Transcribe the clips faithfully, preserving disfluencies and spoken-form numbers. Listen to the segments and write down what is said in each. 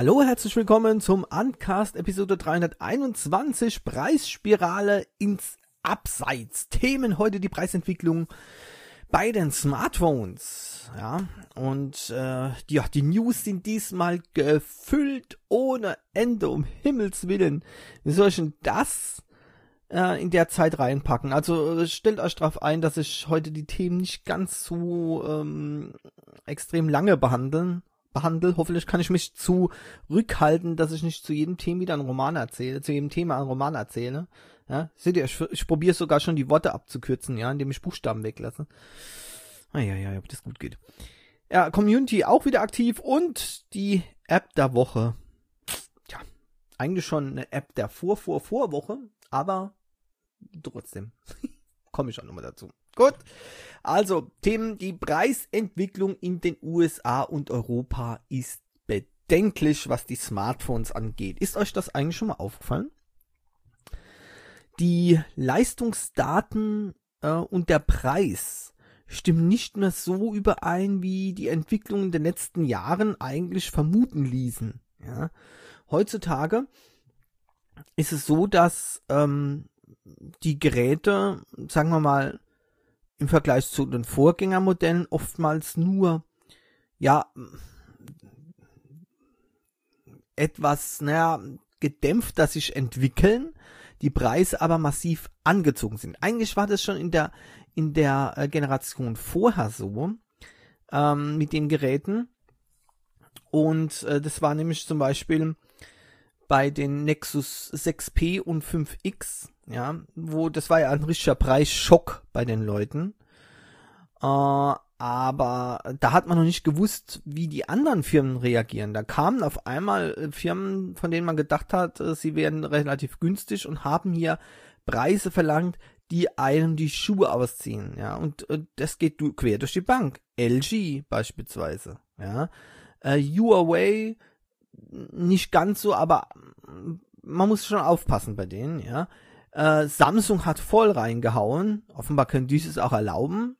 Hallo, herzlich willkommen zum Uncast Episode dreihunderteinundzwanzig, Preisspirale ins Abseits. Themen heute die Preisentwicklung bei den Smartphones. Ja, und äh, die, ja, die News sind diesmal gefüllt ohne Ende, um Himmels Willen. Wie soll ich denn das äh, in der Zeit reinpacken? Also stellt euch darauf ein, dass ich heute die Themen nicht ganz so ähm, extrem lange behandeln. behandle. Hoffentlich kann ich mich zurückhalten, dass ich nicht zu jedem Thema wieder einen Roman erzähle, zu jedem Thema einen Roman erzähle. Ja, seht ihr, ich, ich probiere sogar schon die Worte abzukürzen, ja, indem ich Buchstaben weglasse. Ah ja, ja, ob das gut geht. Ja, Community auch wieder aktiv und die App der Woche. Ja, eigentlich schon eine App der Vor, Vor, Vorwoche, aber trotzdem komme ich auch nochmal dazu. Gut, also Themen, die Preisentwicklung in den U S A und Europa ist bedenklich, was die Smartphones angeht. Ist euch das eigentlich schon mal aufgefallen? Die Leistungsdaten äh, und der Preis stimmen nicht mehr so überein, wie die Entwicklung in den letzten Jahren eigentlich vermuten ließen. Ja? Heutzutage ist es so, dass ähm, die Geräte, sagen wir mal, im Vergleich zu den Vorgängermodellen oftmals nur, ja, etwas, naja, gedämpfter sich entwickeln, die Preise aber massiv angezogen sind. Eigentlich war das schon in der, in der äh, Generation vorher so, ähm, mit den Geräten. Und äh, das war nämlich zum Beispiel bei den Nexus sechs P und fünf X, ja, wo, das war ja ein richtiger Preisschock bei den Leuten, äh, aber da hat man noch nicht gewusst, wie die anderen Firmen reagieren. Da kamen auf einmal Firmen, von denen man gedacht hat, sie wären relativ günstig und haben hier Preise verlangt, die einem die Schuhe ausziehen, ja, und, und das geht du, quer durch die Bank. L G beispielsweise, ja, äh, Huawei nicht ganz so, aber man muss schon aufpassen bei denen, ja. Äh, Samsung hat voll reingehauen. Offenbar können die es auch erlauben.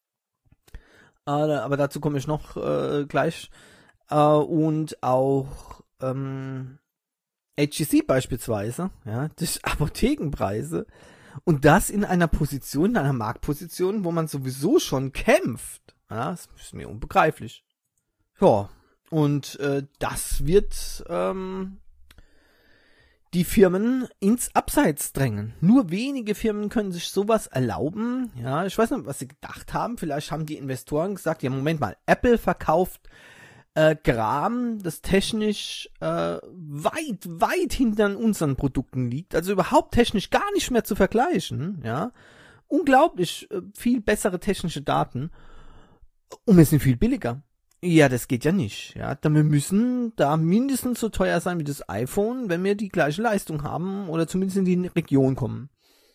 Äh, aber dazu komme ich noch äh, gleich. Äh, und auch ähm, H T C beispielsweise, ja, durch Apothekenpreise. Und das in einer Position, in einer Marktposition, wo man sowieso schon kämpft. Ja, das ist mir unbegreiflich. Ja. Und äh, das wird ähm, die Firmen ins Abseits drängen. Nur wenige Firmen können sich sowas erlauben. Ja, ich weiß nicht, was sie gedacht haben. Vielleicht haben die Investoren gesagt, ja, Moment mal, Apple verkauft äh, Kram, das technisch äh, weit, weit hinter unseren Produkten liegt. Also überhaupt technisch gar nicht mehr zu vergleichen. Ja, unglaublich äh, viel bessere technische Daten. Und wir sind viel billiger. Ja, das geht ja nicht. Ja, dann wir müssen da mindestens so teuer sein wie das iPhone, wenn wir die gleiche Leistung haben oder zumindest in die Region kommen.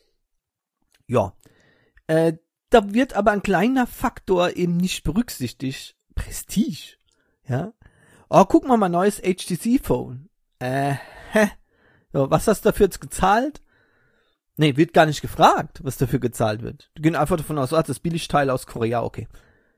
Ja, äh, da wird aber ein kleiner Faktor eben nicht berücksichtigt. Prestige. Ja. Oh, guck mal, mal neues H T C-Phone. Äh, hä? So, was hast du dafür jetzt gezahlt? Nee, wird gar nicht gefragt, was dafür gezahlt wird. Die gehen einfach davon aus, ah, das Billigteil aus Korea, okay.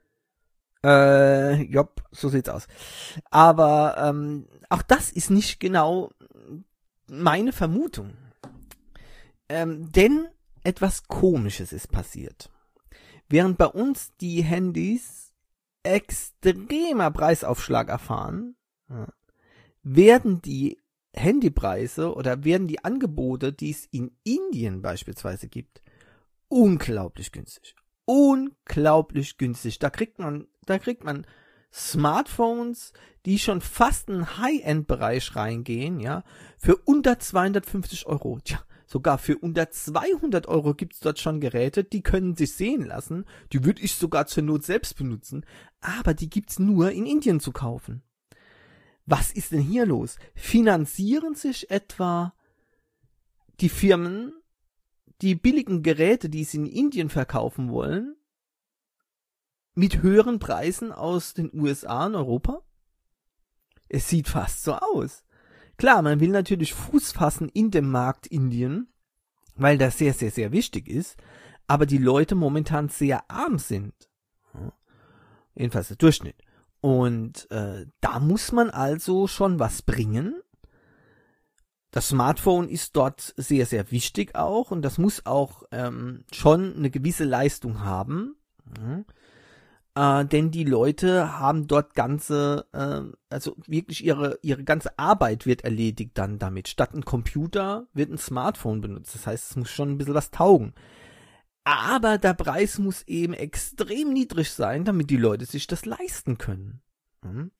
Äh, jopp, so sieht's aus. Aber ähm, auch das ist nicht genau meine Vermutung. Ähm, denn etwas Komisches ist passiert. Während bei uns die Handys extremer Preisaufschlag erfahren, ja, werden die Handypreise oder werden die Angebote, die es in Indien beispielsweise gibt, unglaublich günstig. Unglaublich günstig. Da kriegt man, da kriegt man Smartphones, die schon fast in den High-End-Bereich reingehen, ja, für unter zweihundertfünfzig Euro. Tja, sogar für unter zweihundert Euro gibt's dort schon Geräte, die können sich sehen lassen. Die würde ich sogar zur Not selbst benutzen. Aber die gibt's nur in Indien zu kaufen. Was ist denn hier los? Finanzieren sich etwa die Firmen die billigen Geräte, die sie in Indien verkaufen wollen, mit höheren Preisen aus den U S A und Europa? Es sieht fast so aus. Klar, man will natürlich Fuß fassen in dem Markt Indien, weil das sehr, sehr, sehr wichtig ist, aber die Leute momentan sehr arm sind. Jedenfalls der Durchschnitt. Und äh, da muss man also schon was bringen. Das Smartphone ist dort sehr, sehr wichtig auch und das muss auch ähm, schon eine gewisse Leistung haben. Mhm. Äh, denn die Leute haben dort ganze, äh, also wirklich ihre ihre ganze Arbeit wird erledigt dann damit. Statt ein Computer wird ein Smartphone benutzt. Das heißt, es muss schon ein bisschen was taugen. Aber der Preis muss eben extrem niedrig sein, damit die Leute sich das leisten können. Mhm.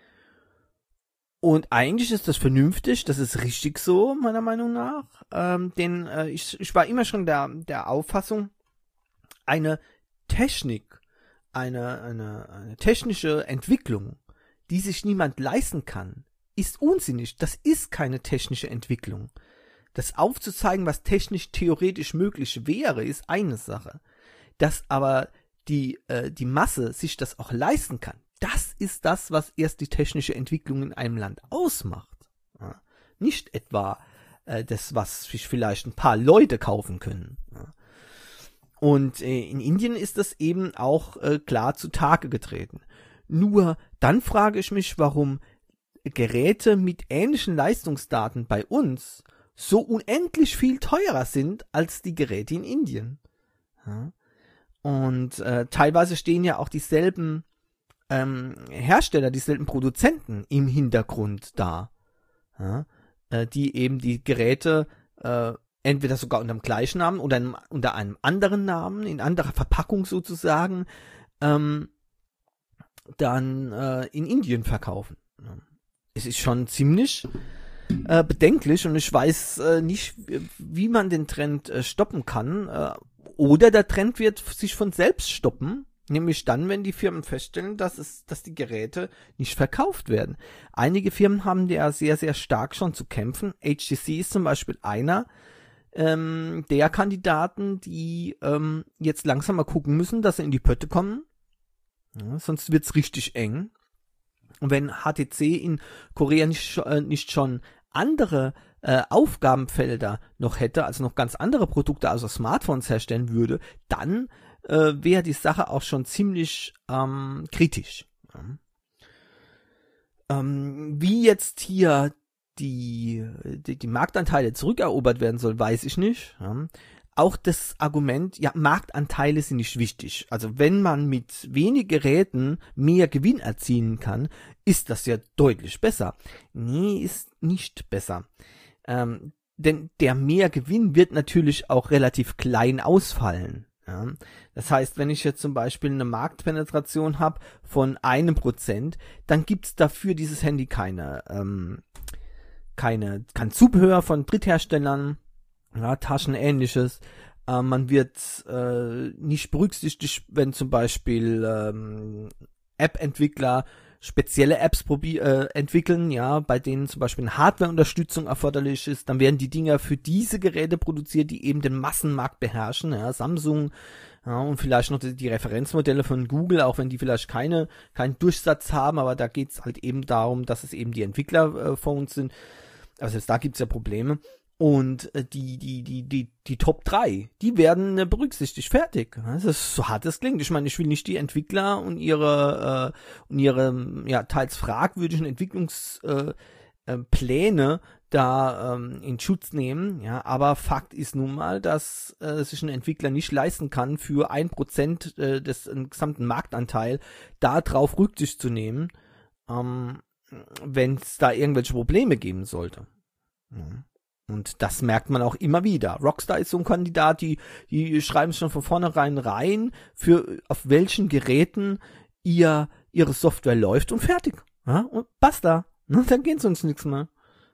Und eigentlich ist das vernünftig, das ist richtig so, meiner Meinung nach. Ähm, denn äh, ich, ich war immer schon der, der Auffassung, eine Technik, eine, eine, eine technische Entwicklung, die sich niemand leisten kann, ist unsinnig. Das ist keine technische Entwicklung. Das aufzuzeigen, was technisch theoretisch möglich wäre, ist eine Sache. Dass aber die, äh, die Masse sich das auch leisten kann, das ist das, was erst die technische Entwicklung in einem Land ausmacht. Ja. Nicht etwa äh, das, was sich vielleicht ein paar Leute kaufen können. Ja. Und äh, in Indien ist das eben auch äh, klar zutage getreten. Nur dann frage ich mich, warum Geräte mit ähnlichen Leistungsdaten bei uns so unendlich viel teurer sind als die Geräte in Indien. Ja. Und äh, teilweise stehen ja auch dieselben ähm, Hersteller, dieselben Produzenten im Hintergrund da, ja, äh, die eben die Geräte äh, entweder sogar unter dem gleichen Namen oder einem, unter einem anderen Namen, in anderer Verpackung sozusagen, ähm, dann äh, in Indien verkaufen. Ja. Es ist schon ziemlich äh, bedenklich und ich weiß äh, nicht, wie man den Trend äh, stoppen kann. Äh, oder der Trend wird sich von selbst stoppen, nämlich dann, wenn die Firmen feststellen, dass es, dass die Geräte nicht verkauft werden. Einige Firmen haben ja sehr, sehr stark schon zu kämpfen. H T C ist zum Beispiel einer ähm, der Kandidaten, die ähm, jetzt langsam mal gucken müssen, dass sie in die Pötte kommen. Ja, sonst wird's richtig eng. Und wenn H T C in Korea nicht, äh, nicht schon andere äh, Aufgabenfelder noch hätte, also noch ganz andere Produkte, also Smartphones herstellen würde, dann äh, wäre die Sache auch schon ziemlich ähm, kritisch. Ja. Ähm, wie jetzt hier die, die, die Marktanteile zurückerobert werden soll, weiß ich nicht. Ja. Auch das Argument, ja, Marktanteile sind nicht wichtig. Also wenn man mit wenig Geräten mehr Gewinn erzielen kann, ist das ja deutlich besser. Nee, ist nicht besser. Ähm, denn der Mehrgewinn wird natürlich auch relativ klein ausfallen. Ja. Das heißt, wenn ich jetzt zum Beispiel eine Marktpenetration habe von einem Prozent, dann gibt's dafür dieses Handy keine, ähm, keine, kein Zubehör von Drittherstellern, ja, Taschen, ähnliches. Äh, man wird äh, nicht berücksichtigt, wenn zum Beispiel ähm, App-Entwickler spezielle Apps probi- äh, entwickeln, ja, bei denen zum Beispiel eine Hardware-Unterstützung erforderlich ist, dann werden die Dinger für diese Geräte produziert, die eben den Massenmarkt beherrschen, ja, Samsung, ja, und vielleicht noch die, die Referenzmodelle von Google, auch wenn die vielleicht keine keinen Durchsatz haben, aber da geht's halt eben darum, dass es eben die Entwicklerphones äh, sind. Also jetzt da gibt's ja Probleme. Und äh, die, die, die, die, die Top drei, die werden äh, berücksichtigt, fertig. Das ist so hart es klingt. Ich meine, ich will nicht die Entwickler und ihre, äh, und ihre, ja, teils fragwürdigen Entwicklungspläne äh, äh, Pläne da ähm, in Schutz nehmen, ja, aber Fakt ist nun mal, dass äh, sich ein Entwickler nicht leisten kann, für ein Prozent äh, des äh, gesamten Marktanteil da drauf Rücksicht zu nehmen, ähm, wenn es da irgendwelche Probleme geben sollte. Ja. Und das merkt man auch immer wieder. Rockstar ist so ein Kandidat, die, die schreiben schon von vornherein rein, für auf welchen Geräten ihr ihre Software läuft und fertig. Ja, und basta. Und dann geht's uns nichts mehr.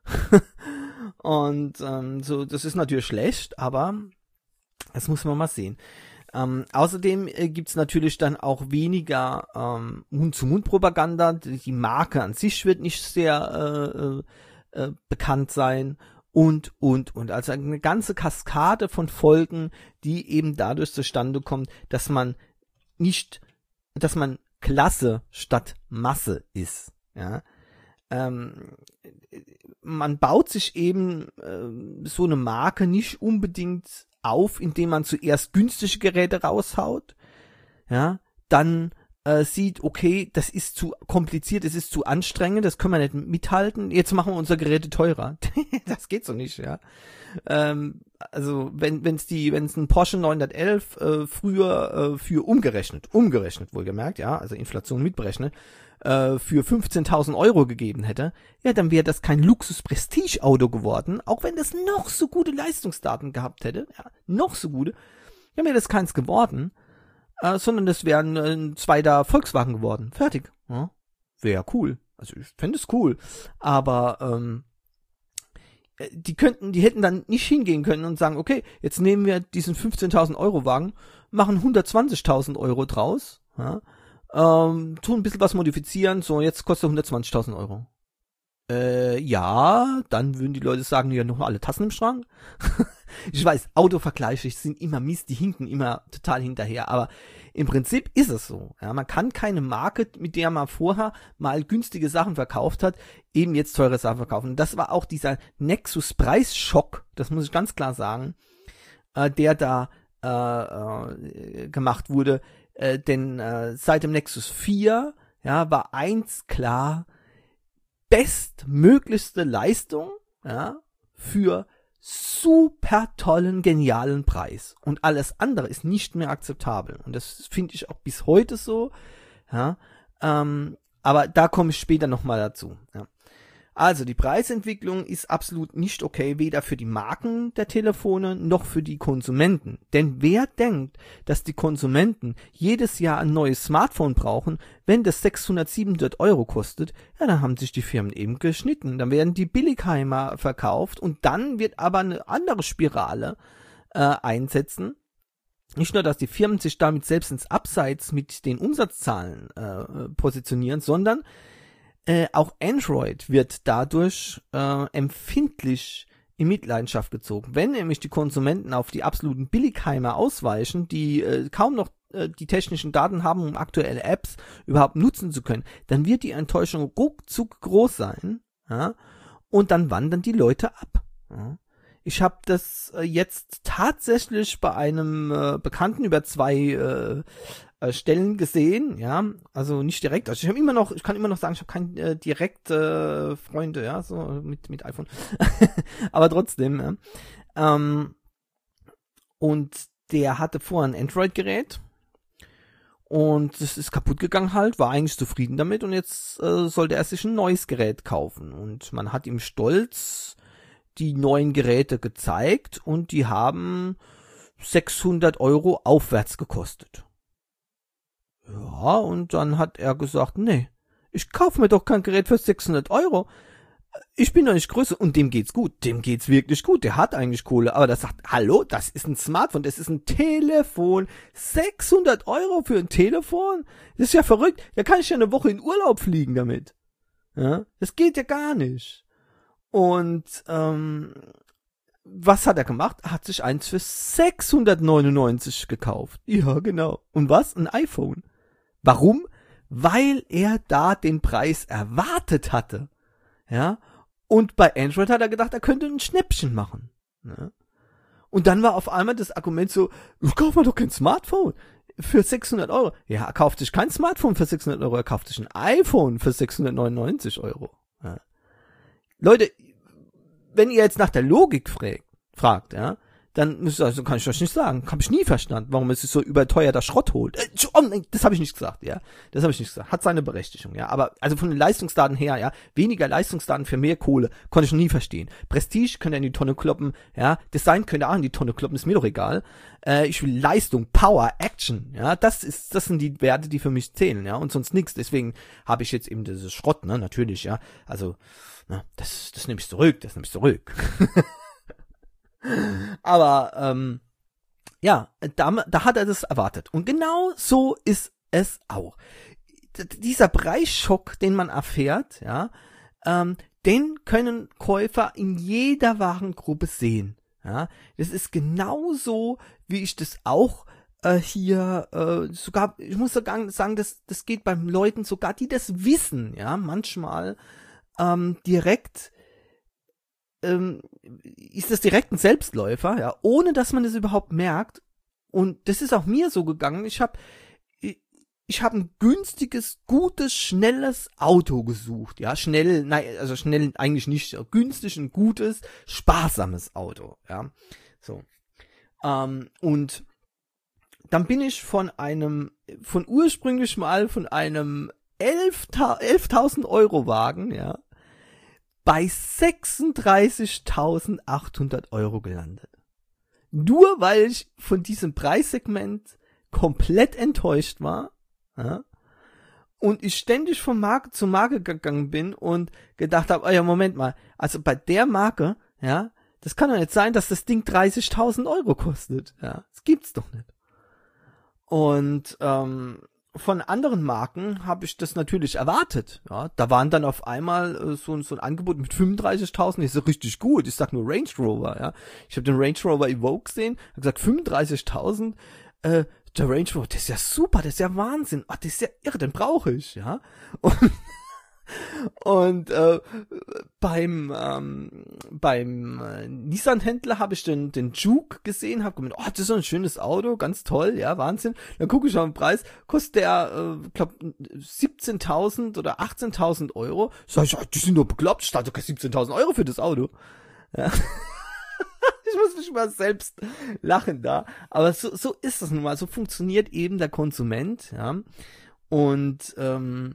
Und ähm, so, das ist natürlich schlecht, aber das muss man mal sehen. Ähm, außerdem äh, gibt's natürlich dann auch weniger ähm, Mund-zu-Mund-Propaganda. Die Marke an sich wird nicht sehr äh, äh, bekannt sein. Und, und, und. Also eine ganze Kaskade von Folgen, die eben dadurch zustande kommt, dass man nicht, dass man Klasse statt Masse ist. Ja. Ähm, man baut sich eben äh, so eine Marke nicht unbedingt auf, indem man zuerst günstige Geräte raushaut, ja, dann äh, sieht, okay, das ist zu kompliziert, das ist zu anstrengend, das können wir nicht mithalten, jetzt machen wir unsere Geräte teurer. Das geht so nicht, ja. Ähm, also wenn wenn's die wenn's ein Porsche neunhundertelf äh, früher äh, für umgerechnet, umgerechnet wohlgemerkt, ja, also Inflation mitberechnet, äh, für fünfzehntausend Euro gegeben hätte, ja, dann wäre das kein Luxus-Prestige-Auto geworden, auch wenn das noch so gute Leistungsdaten gehabt hätte, ja, noch so gute, ja, wäre das keins geworden, äh, sondern das wäre ein, ein zweiter Volkswagen geworden, fertig, ja, wäre cool, also ich fände es cool, aber ähm, die könnten, die hätten dann nicht hingehen können und sagen, okay, jetzt nehmen wir diesen fünfzehntausend Euro Wagen, machen hundertzwanzigtausend Euro draus, ja, ähm, tun ein bisschen was modifizieren, so, jetzt kostet hundertzwanzigtausend Euro. Äh, ja, dann würden die Leute sagen, ja, noch alle Tassen im Schrank. Ich weiß, Autovergleiche sind immer mies, die hinken immer total hinterher, aber im Prinzip ist es so. Ja, man kann keine Marke, mit der man vorher mal günstige Sachen verkauft hat, eben jetzt teure Sachen verkaufen. Und das war auch dieser Nexus-Preisschock, das muss ich ganz klar sagen, äh, der da äh, äh, gemacht wurde. Äh, denn äh, seit dem Nexus vier, ja, war eins klar, bestmöglichste Leistung, ja, für super tollen, genialen Preis. Und alles andere ist nicht mehr akzeptabel. Und das finde ich auch bis heute so. Ja, ähm, aber da komme ich später nochmal dazu. Ja. Also die Preisentwicklung ist absolut nicht okay, weder für die Marken der Telefone noch für die Konsumenten. Denn wer denkt, dass die Konsumenten jedes Jahr ein neues Smartphone brauchen, wenn das sechshundert, siebenhundert Euro kostet, ja, dann haben sich die Firmen eben geschnitten. Dann werden die Billigheimer verkauft und dann wird aber eine andere Spirale äh, einsetzen. Nicht nur, dass die Firmen sich damit selbst ins Abseits mit den Umsatzzahlen äh, positionieren, sondern Äh, auch Android wird dadurch äh, empfindlich in Mitleidenschaft gezogen. Wenn nämlich die Konsumenten auf die absoluten Billigheimer ausweichen, die äh, kaum noch äh, die technischen Daten haben, um aktuelle Apps überhaupt nutzen zu können, dann wird die Enttäuschung ruckzuck groß sein, ja, und dann wandern die Leute ab. Ja. Ich habe das äh, jetzt tatsächlich bei einem äh, Bekannten über zwei äh, äh, Stellen gesehen, ja, also nicht direkt, also ich habe immer noch, ich kann immer noch sagen, ich habe keine äh, direkt äh, Freunde, ja, so mit mit iPhone, aber trotzdem, ja. ähm, und der hatte vorher ein Android-Gerät und es ist kaputt gegangen halt, war eigentlich zufrieden damit und jetzt äh, sollte er sich ein neues Gerät kaufen und man hat ihm stolz die neuen Geräte gezeigt und die haben sechshundert Euro aufwärts gekostet. Ja, und dann hat er gesagt, nee, ich kaufe mir doch kein Gerät für sechshundert Euro. Ich bin doch nicht größer. Und dem geht's gut. Dem geht's wirklich gut. Der hat eigentlich Kohle. Aber das sagt, hallo, das ist ein Smartphone, das ist ein Telefon. sechshundert Euro für ein Telefon? Das ist ja verrückt. Da kann ich ja eine Woche in Urlaub fliegen damit. Ja, das geht ja gar nicht. Und, ähm, was hat er gemacht? Er hat sich eins für sechshundertneunundneunzig gekauft. Ja, genau. Und was? Ein iPhone. Warum? Weil er da den Preis erwartet hatte. Ja. Und bei Android hat er gedacht, er könnte ein Schnäppchen machen. Ja. Und dann war auf einmal das Argument so, kauf mal doch kein Smartphone für sechshundert Euro. Ja, er kauft sich kein Smartphone für sechshundert Euro, er kauft sich ein iPhone für sechshundertneunundneunzig Euro. Ja. Leute, wenn ihr jetzt nach der Logik fragt, fragt, ja, dann müsst ihr, also kann ich euch nicht sagen, habe ich nie verstanden, warum es sich so überteuerter Schrott holt. Äh, oh, nein, das habe ich nicht gesagt, ja, das habe ich nicht gesagt, hat seine Berechtigung, ja, aber also von den Leistungsdaten her, ja, weniger Leistungsdaten für mehr Kohle, konnte ich noch nie verstehen. Prestige könnt ihr in die Tonne kloppen, ja, Design könnt ihr auch in die Tonne kloppen, ist mir doch egal. Äh, ich will Leistung, Power, Action, ja, das ist, das sind die Werte, die für mich zählen, ja, und sonst nichts. Deswegen habe ich jetzt eben dieses Schrott, ne, natürlich, ja, also, na, das, das nehme ich zurück, das nehme ich zurück. Aber ähm, ja, da, da hat er das erwartet. Und genau so ist es auch. D- dieser Preisschock, den man erfährt, ja, ähm, den können Käufer in jeder Warengruppe sehen. Ja, das ist genauso, wie ich das auch äh, hier äh, sogar, ich muss sogar sagen, das, das geht beim Leuten sogar, die das wissen, ja, manchmal ähm, direkt ähm, ist das direkt ein Selbstläufer, ja, ohne dass man das überhaupt merkt. Und das ist auch mir so gegangen. Ich habe, ich, ich habe ein günstiges, gutes, schnelles Auto gesucht. Ja, schnell, nein, also schnell eigentlich nicht, günstig, ein gutes, sparsames Auto. Ja, so. Ähm, und dann bin ich von einem, von ursprünglich mal von einem elftausend Euro Wagen, ja, bei sechsunddreißigtausendachthundert Euro gelandet. Nur weil ich von diesem Preissegment komplett enttäuscht war, ja, und ich ständig von Marke zu Marke gegangen bin und gedacht habe, oh ja, Moment mal, also bei der Marke, ja, das kann doch nicht sein, dass das Ding dreißigtausend Euro kostet, ja, das gibt's doch nicht. Und ähm, von anderen Marken habe ich das natürlich erwartet, ja, da waren dann auf einmal äh, so, so ein Angebot mit fünfunddreißigtausend, ist so richtig gut, ich sag nur Range Rover, ja, ich habe den Range Rover Evoque gesehen, habe gesagt fünfunddreißigtausend, äh, der Range Rover, das ist ja super, das ist ja Wahnsinn, ach, das ist ja irre, den brauche ich, ja. Und, und äh, beim ähm, beim äh, Nissan-Händler habe ich den den Juke gesehen, habe gemeint, oh, das ist so ein schönes Auto, ganz toll, ja, Wahnsinn. Dann gucke ich auf den Preis, kostet der, äh, glaub, siebzehntausend oder achtzehntausend Euro. Sag ich, oh, die sind doch bekloppt, ich dachte, siebzehntausend Euro für das Auto. Ja. Ich muss mich mal selbst lachen da. Aber so, so ist das nun mal. So funktioniert eben der Konsument, ja. Und ähm,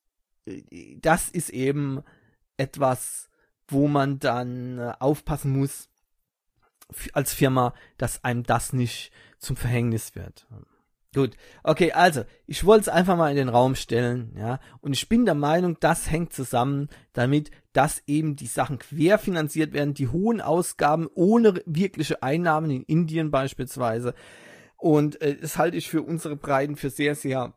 das ist eben etwas, wo man dann äh, aufpassen muss f- als Firma, dass einem das nicht zum Verhängnis wird. Gut, okay, also, ich wollte es einfach mal in den Raum stellen, ja, und ich bin der Meinung, das hängt zusammen damit, dass eben die Sachen querfinanziert werden, die hohen Ausgaben ohne wirkliche Einnahmen in Indien beispielsweise, und äh, das halte ich für unsere Breiten für sehr, sehr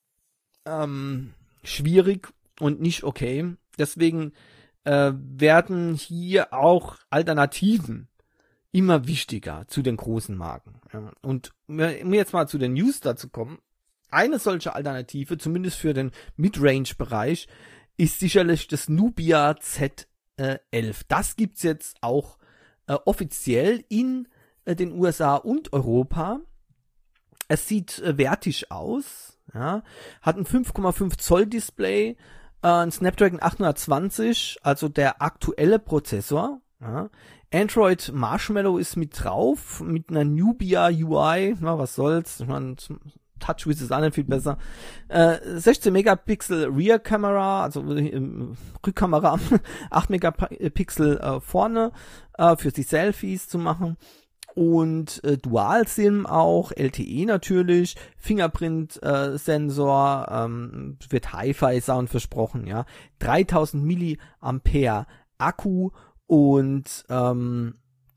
ähm, schwierig und nicht okay. Deswegen äh, werden hier auch Alternativen immer wichtiger zu den großen Marken. Ja. Und um jetzt mal zu den News dazu kommen, eine solche Alternative, zumindest für den Midrange-Bereich, ist sicherlich das Nubia Z elf. Das gibt's jetzt auch äh, offiziell in äh, den U S A und Europa. Es sieht äh, wertig aus, ja, hat ein fünf Komma fünf Zoll Display, äh, ein Snapdragon achthundertzwanzig, also der aktuelle Prozessor, ja. Android Marshmallow ist mit drauf, mit einer Nubia U I, na, was soll's, ich meine, TouchWiz ist auch nicht viel besser. Äh, sechzehn Megapixel Rear Camera, also äh, Rückkamera, acht Megapixel äh, vorne, äh, für die Selfies zu machen. Und äh, Dual-SIM auch, L T E natürlich, Fingerprint-Sensor, äh, ähm, wird Hi-Fi-Sound versprochen, ja. dreitausend Milliampere Akku und ähm,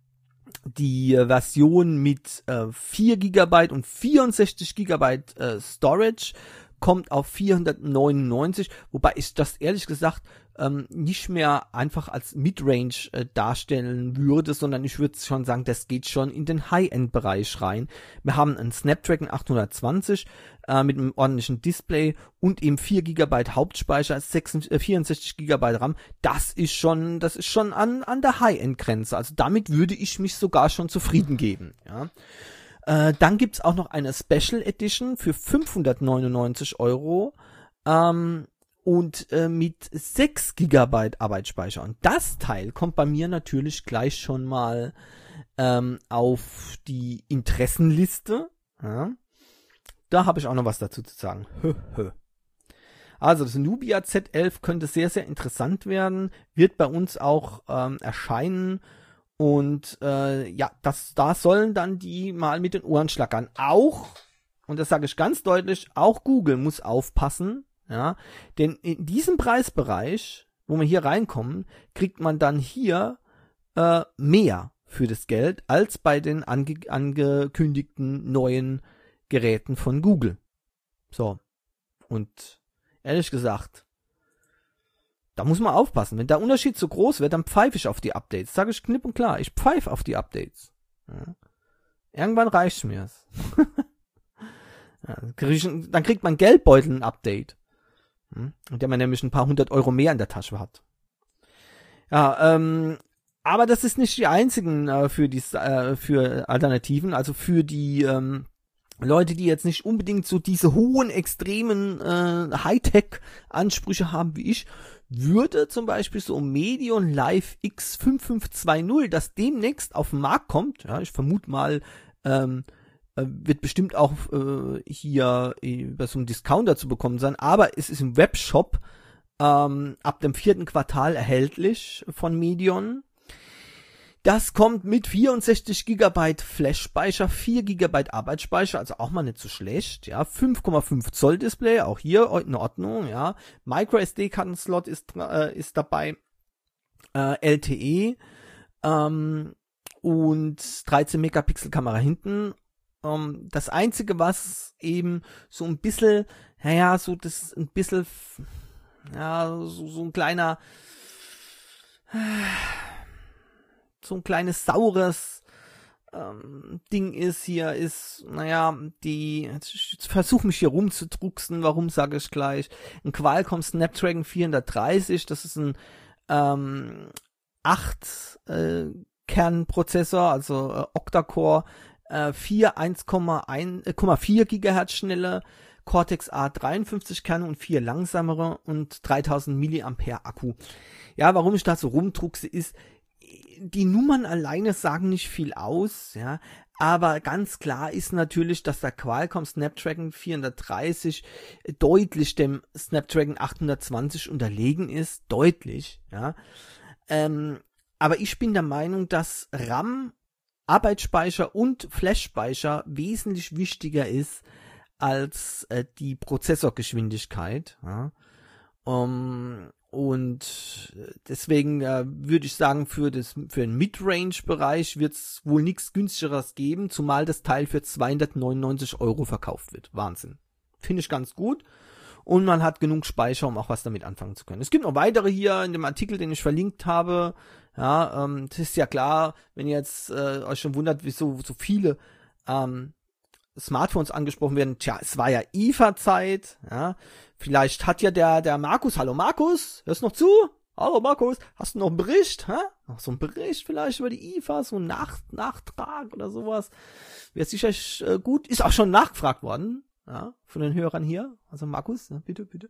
die Version mit äh, vier Gigabyte und vierundsechzig Gigabyte äh, Storage kommt auf vierhundertneunundneunzig, wobei ich das ehrlich gesagt ähm, nicht mehr einfach als Midrange äh, darstellen würde, sondern ich würde schon sagen, das geht schon in den High-End-Bereich rein. Wir haben einen Snapdragon achthundertzwanzig äh, mit einem ordentlichen Display und eben vier Gigabyte Hauptspeicher, vierundsechzig Gigabyte RAM. Das ist schon, das ist schon an an der High-End-Grenze. Also damit würde ich mich sogar schon zufrieden geben. Ja. Äh, dann gibt's auch noch eine Special Edition für fünfhundertneunundneunzig Euro ähm, und äh, mit sechs Gigabyte Arbeitsspeicher. Und das Teil kommt bei mir natürlich gleich schon mal ähm, auf die Interessenliste. Ja. Da habe ich auch noch was dazu zu sagen. Also das Nubia Z elf könnte sehr, sehr interessant werden, wird bei uns auch ähm, erscheinen. Und äh, ja, das, da sollen dann die mal mit den Ohren schlackern. Auch, und das sage ich ganz deutlich, auch Google muss aufpassen, ja, denn in diesem Preisbereich, wo wir hier reinkommen, kriegt man dann hier äh, mehr für das Geld als bei den ange angekündigten neuen Geräten von Google. So, und ehrlich gesagt, da muss man aufpassen. Wenn der Unterschied zu groß wird, dann pfeife ich auf die Updates. Sage ich klipp und klar. Ich pfeife auf die Updates. Ja. Irgendwann reicht's mir's. Ja, dann kriegt man Geldbeutel ein Update. Und der man nämlich ein paar hundert Euro mehr in der Tasche hat. Ja, ähm, aber das ist nicht die einzigen äh, für die äh, für Alternativen. Also für die ähm, Leute, die jetzt nicht unbedingt so diese hohen, extremen äh, Hightech-Ansprüche haben wie ich, würde zum Beispiel so ein Medion Live X fünf fünf zwei null, das demnächst auf den Markt kommt, ja, ich vermute mal, ähm, wird bestimmt auch äh, hier bei so einem Discounter zu bekommen sein, aber es ist im Webshop ähm, ab dem vierten Quartal erhältlich von Medion. Das kommt mit vierundsechzig Gigabyte Flash-Speicher, vier Gigabyte Arbeitsspeicher, also auch mal nicht so schlecht, ja, fünf Komma fünf Zoll Display, auch hier in Ordnung, ja, Micro S D-Kartenslot ist, äh, ist dabei, äh, L T E, ähm, und dreizehn Megapixel Kamera hinten. Ähm, das einzige, was eben so ein bisschen, naja, so das ein bisschen, ja, so, so ein kleiner, so ein kleines saures ähm, Ding ist hier, ist, naja, die, ich versuche mich hier rumzudrucksen, warum sage ich gleich, ein Qualcomm Snapdragon vierhundertdreißig, das ist ein ähm, acht äh, Kernprozessor, also äh, Octa-Core, äh, vier eins Komma vier Gigahertz schnelle, Cortex A dreiundfünfzig Kerne und vier langsamere und dreitausend Milliampere Akku. Ja, warum ich da so rumdruckse, ist, die Nummern alleine sagen nicht viel aus, ja, aber ganz klar ist natürlich, dass der Qualcomm Snapdragon vierhundertdreißig deutlich dem Snapdragon achthundertzwanzig unterlegen ist, deutlich, ja. Ähm, aber ich bin der Meinung, dass RAM, Arbeitsspeicher und Flashspeicher wesentlich wichtiger ist als äh, die Prozessorgeschwindigkeit, ja. Um, und deswegen äh, würde ich sagen, für das für den Mid-Range-Bereich wird es wohl nichts günstigeres geben, zumal das Teil für zweihundertneunundneunzig Euro verkauft wird. Wahnsinn. Finde ich ganz gut. Und man hat genug Speicher, um auch was damit anfangen zu können. Es gibt noch weitere hier in dem Artikel, den ich verlinkt habe. Ja, ähm, das ist ja klar, wenn ihr jetzt äh, euch schon wundert, wieso so viele ähm, Smartphones angesprochen werden. Tja, es war ja I F A-Zeit, ja. Vielleicht hat ja der, der Markus, hallo Markus, hörst du noch zu? Hallo Markus, hast du noch einen Bericht, hä? Noch so einen Bericht vielleicht über die I F A, so ein Nach Nachtrag oder sowas. Wäre sicher äh, gut, ist auch schon nachgefragt worden, ja, von den Hörern hier. Also Markus, ja, bitte, bitte.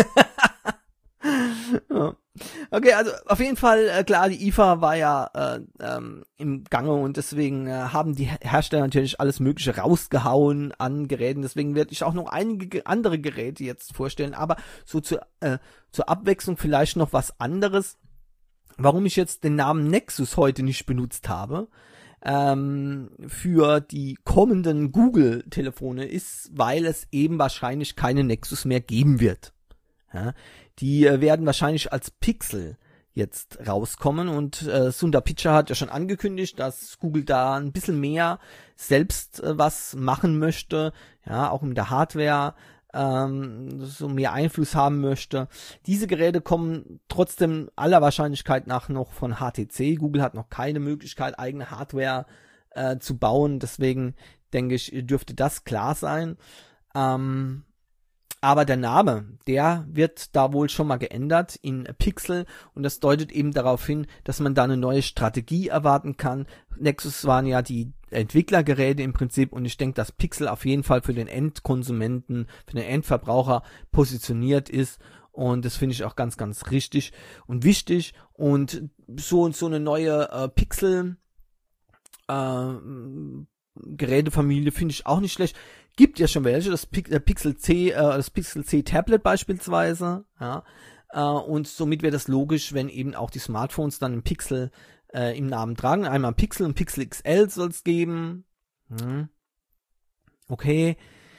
Ja. Okay, also auf jeden Fall, äh, klar, die I F A war ja äh, ähm, im Gange und deswegen äh, haben die Hersteller natürlich alles Mögliche rausgehauen an Geräten. Deswegen werde ich auch noch einige andere Geräte jetzt vorstellen, aber so zur, äh, zur Abwechslung vielleicht noch was anderes. Warum ich jetzt den Namen Nexus heute nicht benutzt habe ähm, für die kommenden Google-Telefone ist, weil es eben wahrscheinlich keine Nexus mehr geben wird. Ja, die äh, werden wahrscheinlich als Pixel jetzt rauskommen und äh, Sundar Pichai hat ja schon angekündigt, dass Google da ein bisschen mehr selbst äh, was machen möchte, ja, auch mit der Hardware ähm, so mehr Einfluss haben möchte. Diese Geräte kommen trotzdem aller Wahrscheinlichkeit nach noch von H T C. Google hat noch keine Möglichkeit, eigene Hardware äh, zu bauen, deswegen denke ich, dürfte das klar sein. Ähm, Aber der Name, der wird da wohl schon mal geändert in Pixel und das deutet eben darauf hin, dass man da eine neue Strategie erwarten kann. Nexus waren ja die Entwicklergeräte im Prinzip und ich denke, dass Pixel auf jeden Fall für den Endkonsumenten, für den Endverbraucher positioniert ist und das finde ich auch ganz, ganz richtig und wichtig und so so eine neue äh, Pixel äh, Gerätefamilie finde ich auch nicht schlecht. Gibt ja schon welche, das Pixel C, äh, das Pixel C Tablet beispielsweise, ja, äh, und somit wäre das logisch, wenn eben auch die Smartphones dann ein Pixel äh, im Namen tragen. Einmal Pixel und Pixel X L soll es geben. Hm. Okay.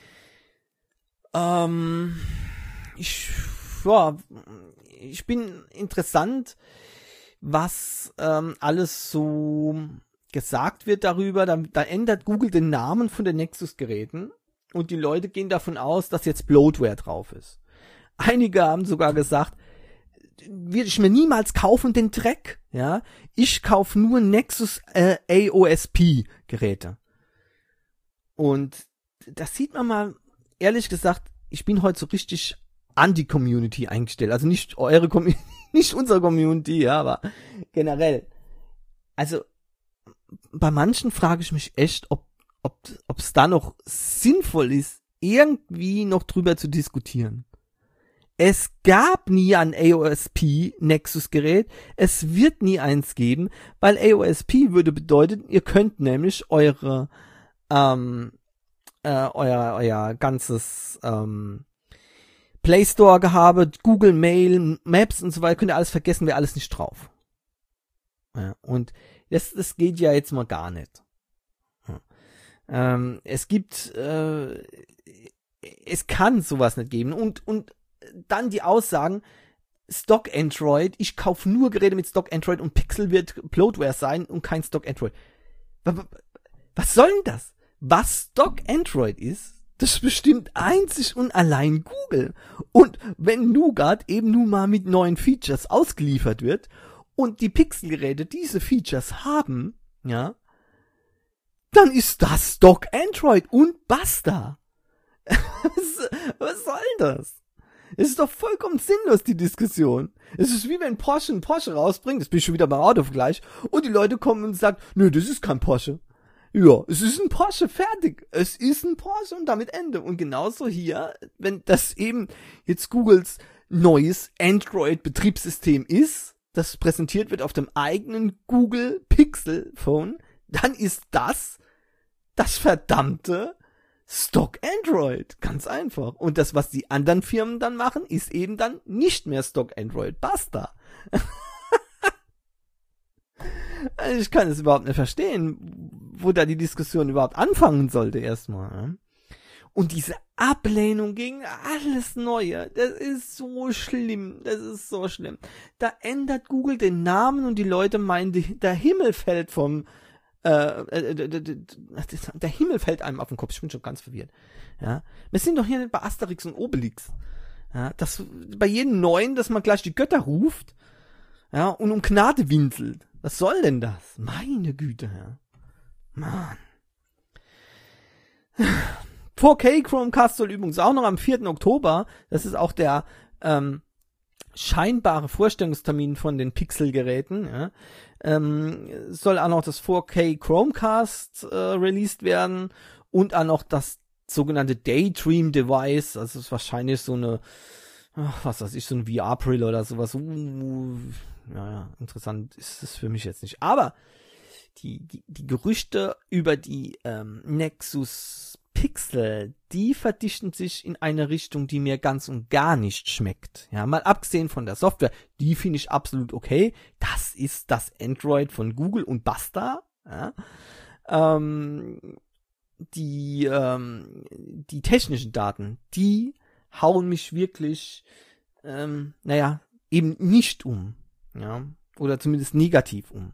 Ähm, ich, ja, ich bin interessant, was ähm, alles so gesagt wird darüber. Da, da ändert Google den Namen von den Nexus-Geräten. Und die Leute gehen davon aus, dass jetzt Bloatware drauf ist. Einige haben sogar gesagt, würde ich mir niemals kaufen, den Dreck. Ja, ich kaufe nur Nexus äh, A O S P Geräte. Und das sieht man mal, ehrlich gesagt, ich bin heute so richtig an die Community eingestellt. Also nicht eure Community, nicht unsere Community, ja, aber generell. Also bei manchen frage ich mich echt, ob ob es da noch sinnvoll ist, irgendwie noch drüber zu diskutieren. Es gab nie ein A O S P Nexus Gerät, es wird nie eins geben, weil A O S P würde bedeuten, ihr könnt nämlich eure ähm, äh, euer euer ganzes ähm, Play Store Gehabe, Google Mail, Maps und so weiter, könnt ihr alles vergessen, wäre alles nicht drauf. Ja, und das, das geht ja jetzt mal gar nicht. Ja. Ähm, es gibt, äh, es kann sowas nicht geben und und dann die Aussagen, Stock Android, ich kaufe nur Geräte mit Stock Android und Pixel wird Bloatware sein und kein Stock Android. Was soll denn das? Was Stock Android ist, das bestimmt einzig und allein Google. Und wenn Nougat eben nun mal mit neuen Features ausgeliefert wird und die Pixel-Geräte diese Features haben, ja, dann ist das Stock Android und basta. was, was soll das? Es ist doch vollkommen sinnlos, die Diskussion. Es ist wie wenn Porsche einen Porsche rausbringt, das bin ich schon wieder beim Autovergleich, und die Leute kommen und sagen, nö, das ist kein Porsche. Ja, es ist ein Porsche, fertig. Es ist ein Porsche und damit Ende. Und genauso hier, wenn das eben jetzt Googles neues Android-Betriebssystem ist, das präsentiert wird auf dem eigenen Google Pixel Phone, dann ist das das verdammte Stock Android. Ganz einfach. Und das, was die anderen Firmen dann machen, ist eben dann nicht mehr Stock Android. Basta. Also ich kann es überhaupt nicht verstehen, wo da die Diskussion überhaupt anfangen sollte erstmal. Und diese Ablehnung gegen alles Neue, das ist so schlimm. Das ist so schlimm. Da ändert Google den Namen und die Leute meinen, der Himmel fällt vom Äh, äh, der Himmel fällt einem auf den Kopf. Ich bin schon ganz verwirrt. Ja, wir sind doch hier nicht bei Asterix und Obelix. Ja, das bei jedem Neuen, dass man gleich die Götter ruft, ja, und um Gnade winselt. Was soll denn das? Meine Güte, ja. Mann. vier K Chromecast soll übrigens auch noch am vierten Oktober, das ist auch der ähm, scheinbare Vorstellungstermin von den Pixel-Geräten, ja, ähm, soll auch noch das vier K Chromecast äh, released werden und auch noch das sogenannte Daydream Device, also ist wahrscheinlich so eine, ach, was weiß ich, so ein V R-Brille oder sowas. Uh, ja, ja, interessant ist es für mich jetzt nicht. Aber die, die, die Gerüchte über die ähm, Nexus Pixel, die verdichten sich in eine Richtung, die mir ganz und gar nicht schmeckt. Ja, mal abgesehen von der Software, die finde ich absolut okay. Das ist das Android von Google und basta. Ja. Ähm, die, ähm, die technischen Daten, die hauen mich wirklich, ähm, naja, eben nicht um. Ja, oder zumindest negativ um.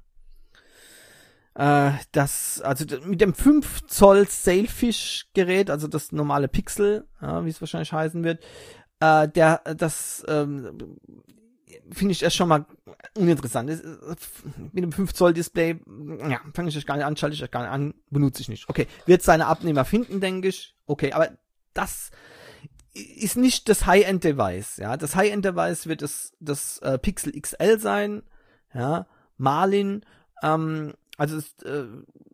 Das, also mit dem fünf Zoll Sailfish-Gerät, also das normale Pixel, ja, wie es wahrscheinlich heißen wird, äh, der, das ähm, finde ich erst schon mal uninteressant. Mit dem fünf Zoll Display, ja, fange ich euch gar nicht an, schalte ich euch gar nicht an, benutze ich nicht. Okay, wird seine Abnehmer finden, denke ich. Okay, aber das ist nicht das High-End-Device, ja. Das High-End-Device wird das, das äh, Pixel X L sein, ja, Marlin, ähm, Also ist, äh,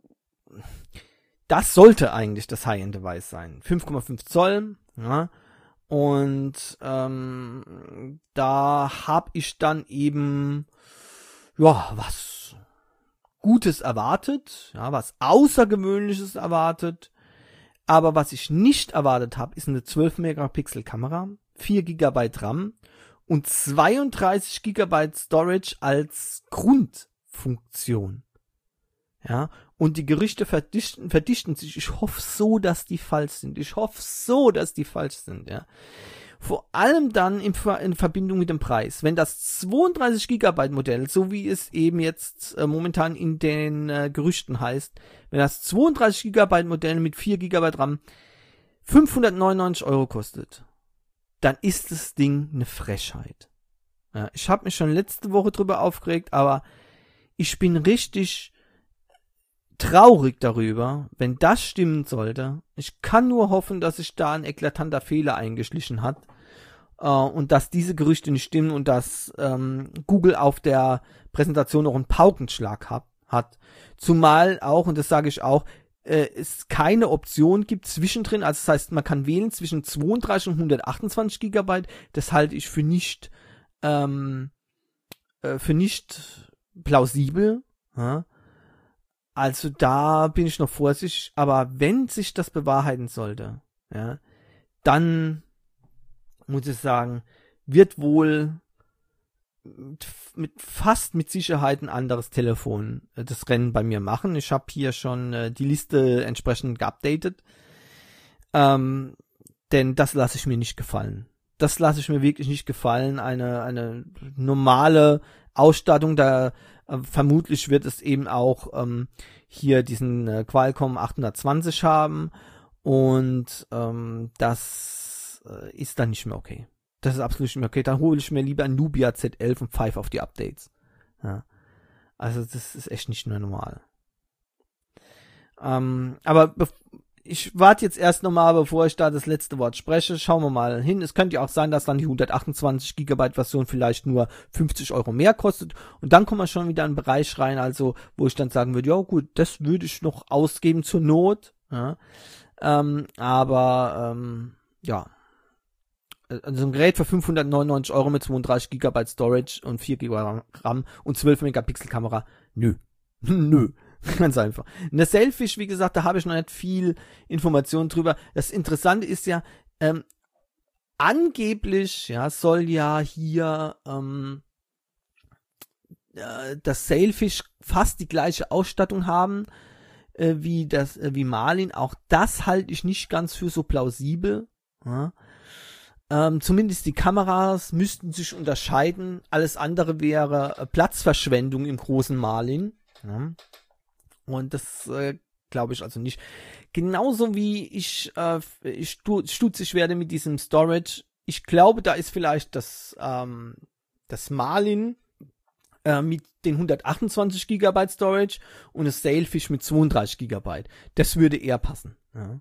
das sollte eigentlich das High-End-Device sein. fünf Komma fünf Zoll, ja. Und ähm, da habe ich dann eben ja was Gutes erwartet, ja, was Außergewöhnliches erwartet. Aber was ich nicht erwartet habe, ist eine zwölf Megapixel Kamera, vier Gigabyte RAM und zweiunddreißig Gigabyte Storage als Grundfunktion. Ja, und die Gerüchte verdichten, verdichten sich. Ich hoffe so, dass die falsch sind. Ich hoffe so, dass die falsch sind, ja. Vor allem dann in, in Verbindung mit dem Preis. Wenn das zweiunddreißig Gigabyte Modell, so wie es eben jetzt äh, momentan in den äh, Gerüchten heißt, wenn das zweiunddreißig Gigabyte Modell mit vier Gigabyte RAM fünfhundertneunundneunzig Euro kostet, dann ist das Ding eine Frechheit. Ja, ich habe mich schon letzte Woche drüber aufgeregt, aber ich bin richtig traurig darüber, wenn das stimmen sollte. Ich kann nur hoffen, dass sich da ein eklatanter Fehler eingeschlichen hat äh, und dass diese Gerüchte nicht stimmen und dass ähm, Google auf der Präsentation noch einen Paukenschlag hat, hat. Zumal auch, und das sage ich auch, äh, es keine Option gibt zwischendrin, also das heißt, man kann wählen zwischen zweiunddreißig und hundertachtundzwanzig Gigabyte, das halte ich für nicht ähm, äh, für nicht plausibel, ja? Also da bin ich noch vorsichtig, aber wenn sich das bewahrheiten sollte, ja, dann muss ich sagen, wird wohl mit, mit fast mit Sicherheit ein anderes Telefon äh, das Rennen bei mir machen. Ich habe hier schon äh, die Liste entsprechend geupdatet, ähm, denn das lasse ich mir nicht gefallen. Das lasse ich mir wirklich nicht gefallen. Eine eine normale Ausstattung, da äh, vermutlich wird es eben auch ähm, hier diesen äh, Qualcomm achthundertzwanzig haben und ähm, das äh, ist dann nicht mehr okay. Das ist absolut nicht mehr okay. Dann hole ich mir lieber ein Nubia Z elf und pfeife auf die Updates. Ja. Also das ist echt nicht mehr normal. Ähm, aber ich warte jetzt erst nochmal, bevor ich da das letzte Wort spreche. Schauen wir mal hin. Es könnte ja auch sein, dass dann die hundertachtundzwanzig Gigabyte Version vielleicht nur fünfzig Euro mehr kostet. Und dann kommen wir schon wieder in einen Bereich rein, also wo ich dann sagen würde, ja gut, das würde ich noch ausgeben zur Not. Ja. Ähm, aber ähm, ja. Also ein Gerät für fünfhundertneunundneunzig Euro mit zweiunddreißig Gigabyte Storage und vier Gigabyte RAM und zwölf Megapixel Kamera. Nö. Nö. Ganz einfach. Eine Selfish, wie gesagt, da habe ich noch nicht viel Informationen drüber. Das Interessante ist ja, ähm, angeblich, ja, soll ja hier ähm, äh, das Sailfish fast die gleiche Ausstattung haben äh, wie das äh, wie Marlin. Auch das halte ich nicht ganz für so plausibel. Ja. Ähm, zumindest die Kameras müssten sich unterscheiden. Alles andere wäre äh, Platzverschwendung im großen Marlin. Ja. Und das äh, glaube ich also nicht. Genauso wie ich, äh, ich stu stutzig werde mit diesem Storage. Ich glaube, da ist vielleicht das, ähm, das Marlin äh, mit den hundertachtundzwanzig Gigabyte Storage und das Sailfish mit zweiunddreißig Gigabyte. Das würde eher passen. Ja.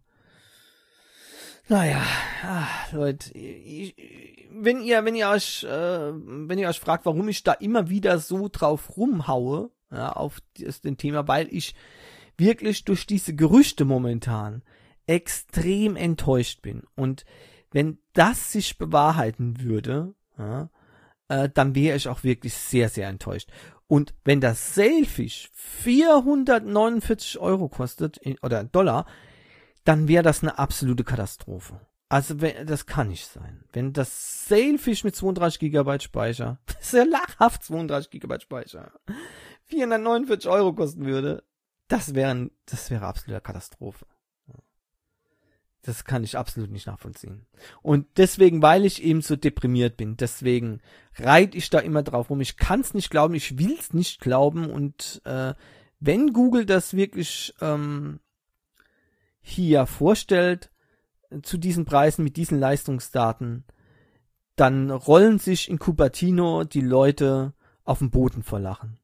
Naja, ach, Leute, ich, wenn ihr, wenn ihr euch, äh, wenn ihr euch fragt, warum ich da immer wieder so drauf rumhaue, ja, auf das, den Thema, weil ich wirklich durch diese Gerüchte momentan extrem enttäuscht bin. Und wenn das sich bewahrheiten würde, ja, äh, dann wäre ich auch wirklich sehr, sehr enttäuscht. Und wenn das Sailfish vierhundertneunundvierzig Euro kostet, oder Dollar, dann wäre das eine absolute Katastrophe. Also, wenn, das kann nicht sein. Wenn das Sailfish mit zweiunddreißig Gigabyte Speicher, das ist ja lachhaft, zweiunddreißig Gigabyte Speicher, vierhundertneunundvierzig Euro kosten würde, das wäre, das wäre absolute Katastrophe. Das kann ich absolut nicht nachvollziehen. Und deswegen, weil ich eben so deprimiert bin, deswegen reite ich da immer drauf rum. Ich kann es nicht glauben, ich will es nicht glauben. Und äh, wenn Google das wirklich ähm, hier vorstellt, zu diesen Preisen, mit diesen Leistungsdaten, dann rollen sich in Cupertino die Leute auf den Boden vor Lachen.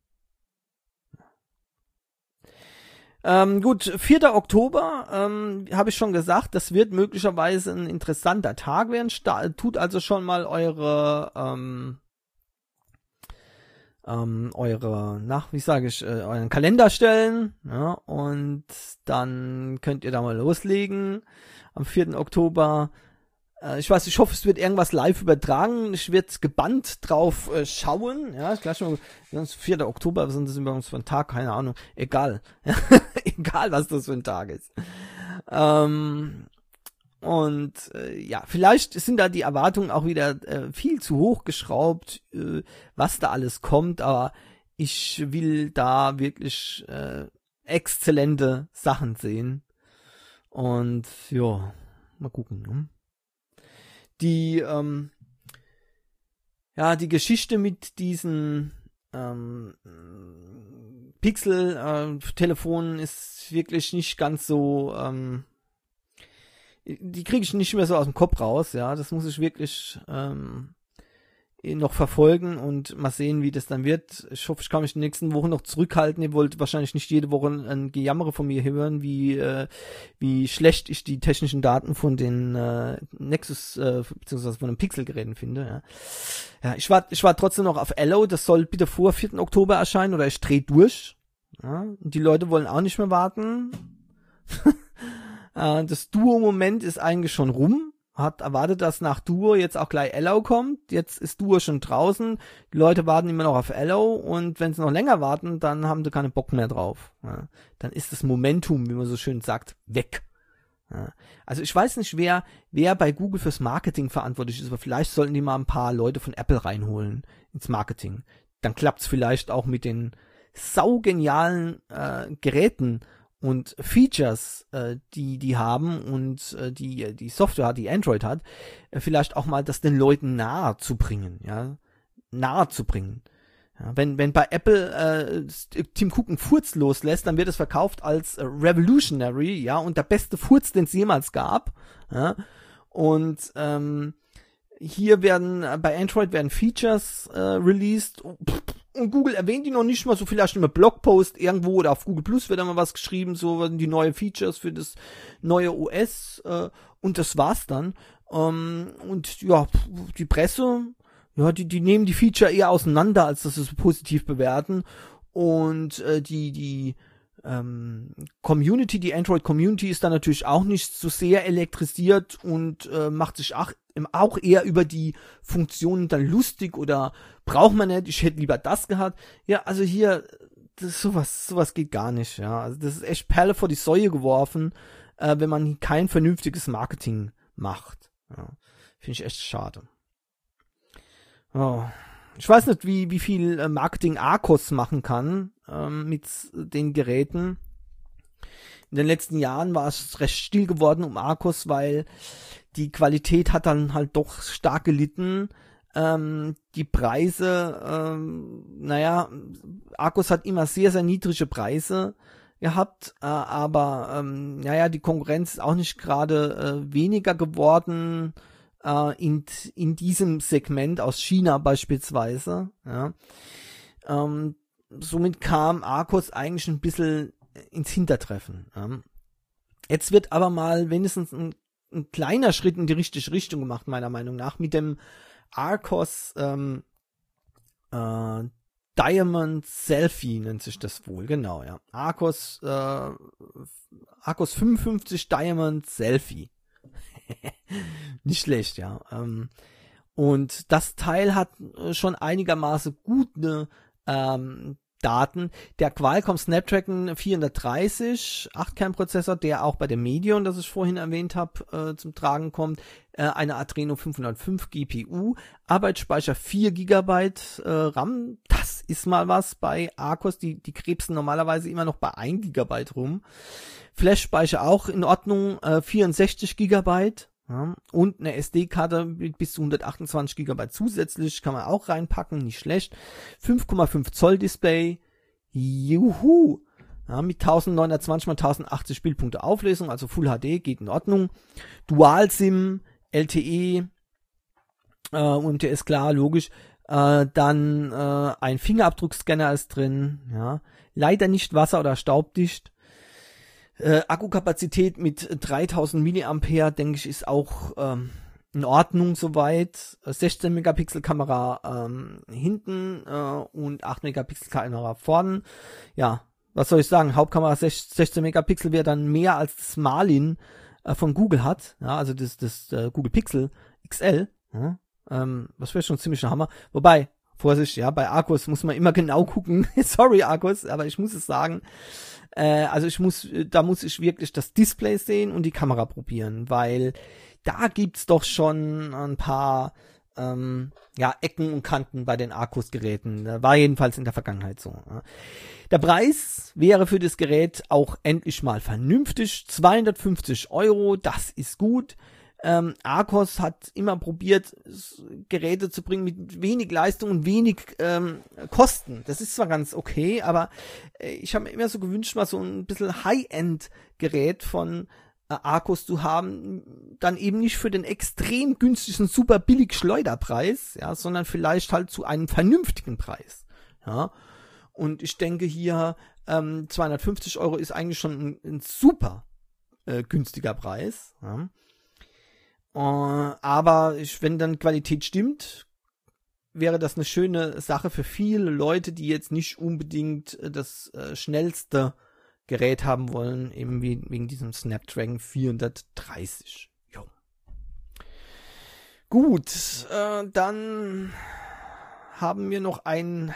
Ähm, gut, vierter Oktober, ähm, habe ich schon gesagt, das wird möglicherweise ein interessanter Tag werden. Sta- tut also schon mal eure, ähm, ähm, eure, nach, wie sage ich, äh, euren Kalender stellen, ja, und dann könnt ihr da mal loslegen. Am vierten Oktober, äh, ich weiß, ich hoffe, es wird irgendwas live übertragen. Ich werde gebannt drauf äh, schauen. Ja, gleich mal, sonst vierter Oktober, was sind das übrigens für ein Tag? Keine Ahnung. Egal. Egal, was das für ein Tag ist. Ähm, und äh, ja, vielleicht sind da die Erwartungen auch wieder äh, viel zu hoch geschraubt, äh, was da alles kommt, aber ich will da wirklich äh, exzellente Sachen sehen. Und ja, mal gucken. Ne? Die, ähm, ja, die Geschichte mit diesen ähm, Pixel-Telefonen äh, ist wirklich nicht ganz so, ähm, die kriege ich nicht mehr so aus dem Kopf raus, ja, das muss ich wirklich ähm, noch verfolgen und mal sehen, wie das dann wird. Ich hoffe, ich kann mich in den nächsten Wochen noch zurückhalten. Ihr wollt wahrscheinlich nicht jede Woche ein Gejammere von mir hören, wie äh, wie schlecht ich die technischen Daten von den äh, Nexus äh, beziehungsweise von den Pixel-Geräten finde. Ja, ja ich war ich war trotzdem noch auf Allo. Das soll bitte vor vierten Oktober erscheinen oder ich drehe durch. Ja, und die Leute wollen auch nicht mehr warten. äh, das Duo-Moment ist eigentlich schon rum. Hat erwartet, dass nach Duo jetzt auch gleich Allo kommt. Jetzt ist Duo schon draußen. Die Leute warten immer noch auf Allo und wenn sie noch länger warten, dann haben sie keinen Bock mehr drauf. Ja, dann ist das Momentum, wie man so schön sagt, weg. Ja, also ich weiß nicht, wer wer bei Google fürs Marketing verantwortlich ist, aber vielleicht sollten die mal ein paar Leute von Apple reinholen ins Marketing. Dann klappt's vielleicht auch mit den saugenialen äh, Geräten und Features, äh, die die haben und äh, die die Software hat, die Android hat, äh, vielleicht auch mal das den Leuten nahe zu bringen, ja, nahe zu bringen. Ja, wenn wenn bei Apple äh, Tim Cook einen Furz loslässt, dann wird es verkauft als äh, revolutionary, ja, und der beste Furz, den es jemals gab, ja, und ähm, hier werden äh, bei Android werden Features äh, released. Und Google erwähnt die noch nicht mal, so vielleicht in einem Blogpost irgendwo oder auf Google Plus wird da mal was geschrieben, so die neue Features für das neue O S äh, und das war's dann. Ähm, und ja, die Presse, ja, die, die nehmen die Feature eher auseinander, als dass sie es positiv bewerten. Und äh, die, die ähm, Community, die Android-Community ist dann natürlich auch nicht so sehr elektrisiert und äh, macht sich auch, auch eher über die Funktionen dann lustig oder braucht man nicht, ich hätte lieber das gehabt. Ja, also hier, das, sowas, sowas geht gar nicht, ja. Also das ist echt Perle vor die Säue geworfen, äh, wenn man kein vernünftiges Marketing macht. Ja, finde ich echt schade. Oh. Ich weiß nicht, wie, wie viel äh, Marketing Arcos machen kann ähm, mit den Geräten. In den letzten Jahren war es recht still geworden um Arcos, weil die Qualität hat dann halt doch stark gelitten. Ähm, die Preise, ähm, naja, Arcos hat immer sehr, sehr niedrige Preise gehabt, äh, aber ähm, naja, die Konkurrenz ist auch nicht gerade äh, weniger geworden äh, in, in diesem Segment aus China beispielsweise. Ja. Ähm, somit kam Arcos eigentlich ein bisschen ins Hintertreffen. Ja. Jetzt wird aber mal wenigstens ein, ein kleiner Schritt in die richtige Richtung gemacht, meiner Meinung nach, mit dem Arcos ähm, äh, Diamond Selfie nennt sich das wohl, genau, ja. Arcos, äh, Arcos fünfundfünfzig Diamond Selfie. Nicht schlecht, ja. Ähm, und das Teil hat schon einigermaßen gute ähm, Daten. Der Qualcomm Snapdragon vierhundertdreißig, acht Kern Prozessor, der auch bei dem Medion, das ich vorhin erwähnt habe, äh, zum Tragen kommt, äh, eine Adreno fünfhundertfünf G P U, Arbeitsspeicher vier Gigabyte äh, RAM, das ist mal was bei Arcos, die, die krebsen normalerweise immer noch bei ein Gigabyte rum. Flashspeicher auch in Ordnung, äh, vierundsechzig Gigabyte. Ja, und eine S D-Karte mit bis zu hundertachtundzwanzig Gigabyte zusätzlich kann man auch reinpacken, nicht schlecht. fünf Komma fünf Zoll Display, juhu, ja, mit neunzehnhundertzwanzig mal tausendachtzig Bildpunkte Auflösung, also Full H D, geht in Ordnung. Dual-SIM, L T E, äh, und der ist klar, logisch. Äh, dann äh, ein Fingerabdruckscanner ist drin, ja, leider nicht wasser- oder staubdicht. Äh, Akkukapazität mit dreitausend Milliampere, denke ich, ist auch ähm, in Ordnung soweit. sechzehn Megapixel Kamera ähm, hinten äh, und acht Megapixel Kamera vorne. Ja, was soll ich sagen? Hauptkamera sechzehn Megapixel wäre dann mehr als das Marlin äh, von Google hat. Ja, also das, das äh, Google Pixel X L. Ja, ähm, das wäre schon ziemlich ein Hammer. Wobei, Vorsicht, ja, bei Arcos muss man immer genau gucken. Sorry, Arcos, aber ich muss es sagen. Äh, also ich muss, da muss ich wirklich das Display sehen und die Kamera probieren, weil da gibt's doch schon ein paar ähm, ja, Ecken und Kanten bei den Arcos-Geräten. War jedenfalls in der Vergangenheit so. Ja. Der Preis wäre für das Gerät auch endlich mal vernünftig. zweihundertfünfzig Euro, das ist gut. Ähm, Arcos hat immer probiert, Geräte zu bringen mit wenig Leistung und wenig ähm, Kosten. Das ist zwar ganz okay, aber äh, ich habe mir immer so gewünscht, mal so ein bisschen High-End-Gerät von äh, Arcos zu haben, dann eben nicht für den extrem günstigen, super billig Schleuderpreis, ja, sondern vielleicht halt zu einem vernünftigen Preis. Ja. Und ich denke hier, ähm, zweihundertfünfzig Euro ist eigentlich schon ein, ein super äh, günstiger Preis, ja. Uh, aber ich, wenn dann Qualität stimmt, wäre das eine schöne Sache für viele Leute, die jetzt nicht unbedingt das äh, schnellste Gerät haben wollen, eben wie, wegen diesem Snapdragon vierhundertdreißig. Jo. Gut, äh, dann haben wir noch ein,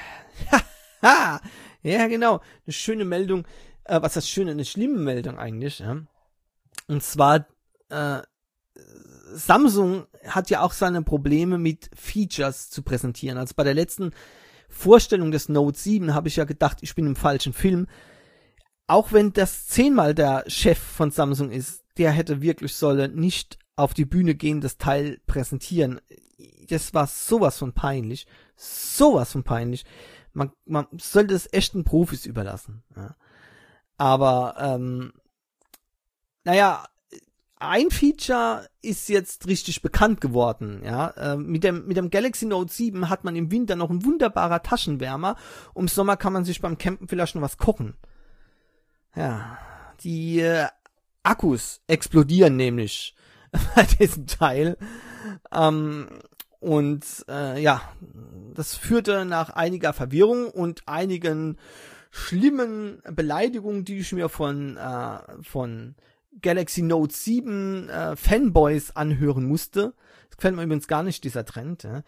ja genau, eine schöne Meldung, äh, was heißt schöne, eine schlimme Meldung eigentlich, ja? Und zwar, äh, Samsung hat ja auch seine Probleme mit Features zu präsentieren. Also bei der letzten Vorstellung des Note sieben habe ich ja gedacht, ich bin im falschen Film. Auch wenn das zehnmal der Chef von Samsung ist, der hätte wirklich sollen nicht auf die Bühne gehen, das Teil präsentieren. Das war sowas von peinlich. Sowas von peinlich. Man, man sollte es echten Profis überlassen. Ja. Aber, ähm, naja, ein Feature ist jetzt richtig bekannt geworden, ja. Ähm, mit dem, mit dem Galaxy Note sieben hat man im Winter noch einen wunderbarer Taschenwärmer. Im Sommer kann man sich beim Campen vielleicht noch was kochen. Ja, die äh, Akkus explodieren nämlich bei diesem Teil. Ähm, und äh, ja, das führte nach einiger Verwirrung und einigen schlimmen Beleidigungen, die ich mir von äh, von Galaxy Note sieben äh, Fanboys anhören musste. Das gefällt mir übrigens gar nicht, dieser Trend. Ja.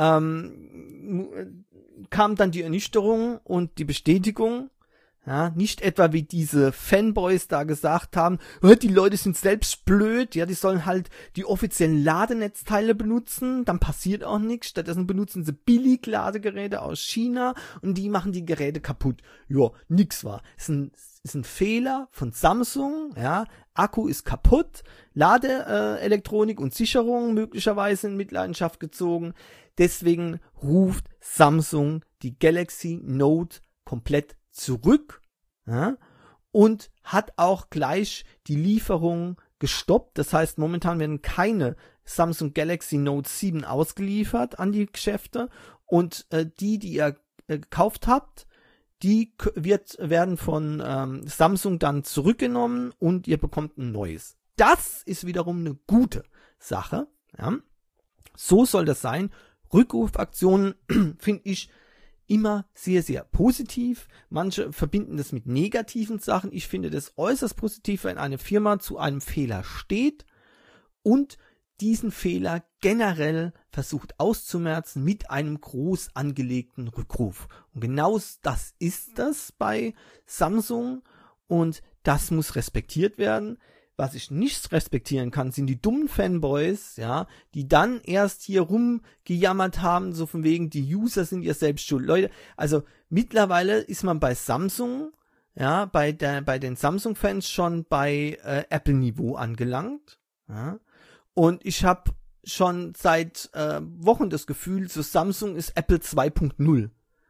Ähm, kam dann die Ernüchterung und die Bestätigung. Ja, nicht etwa wie diese Fanboys da gesagt haben, die Leute sind selbst blöd, ja, die sollen halt die offiziellen Ladenetzteile benutzen, dann passiert auch nichts, stattdessen benutzen sie Billig-Ladegeräte aus China und die machen die Geräte kaputt. Ja, nix war. Ist ein, ist ein Fehler von Samsung, ja, Akku ist kaputt, Ladeelektronik äh, und Sicherung möglicherweise in Mitleidenschaft gezogen, deswegen ruft Samsung die Galaxy Note komplett zurück, ja, und hat auch gleich die Lieferung gestoppt. Das heißt, momentan werden keine Samsung Galaxy Note sieben ausgeliefert an die Geschäfte und äh, die, die ihr äh, gekauft habt, die k- wird, werden von ähm, Samsung dann zurückgenommen und ihr bekommt ein neues. Das ist wiederum eine gute Sache. Ja. So soll das sein. Rückrufaktionen finde ich immer sehr, sehr positiv. Manche verbinden das mit negativen Sachen. Ich finde das äußerst positiv, wenn eine Firma zu einem Fehler steht und diesen Fehler generell versucht auszumerzen mit einem groß angelegten Rückruf. Und genau das ist das bei Samsung und das muss respektiert werden. Was ich nicht respektieren kann, sind die dummen Fanboys, ja, die dann erst hier rumgejammert haben, so von wegen, die User sind ja selbst schuld. Leute, also mittlerweile ist man bei Samsung, ja, bei der, bei den Samsung-Fans schon bei äh, Apple-Niveau angelangt, ja, und ich habe schon seit äh, Wochen das Gefühl, so Samsung ist Apple zwei Punkt null.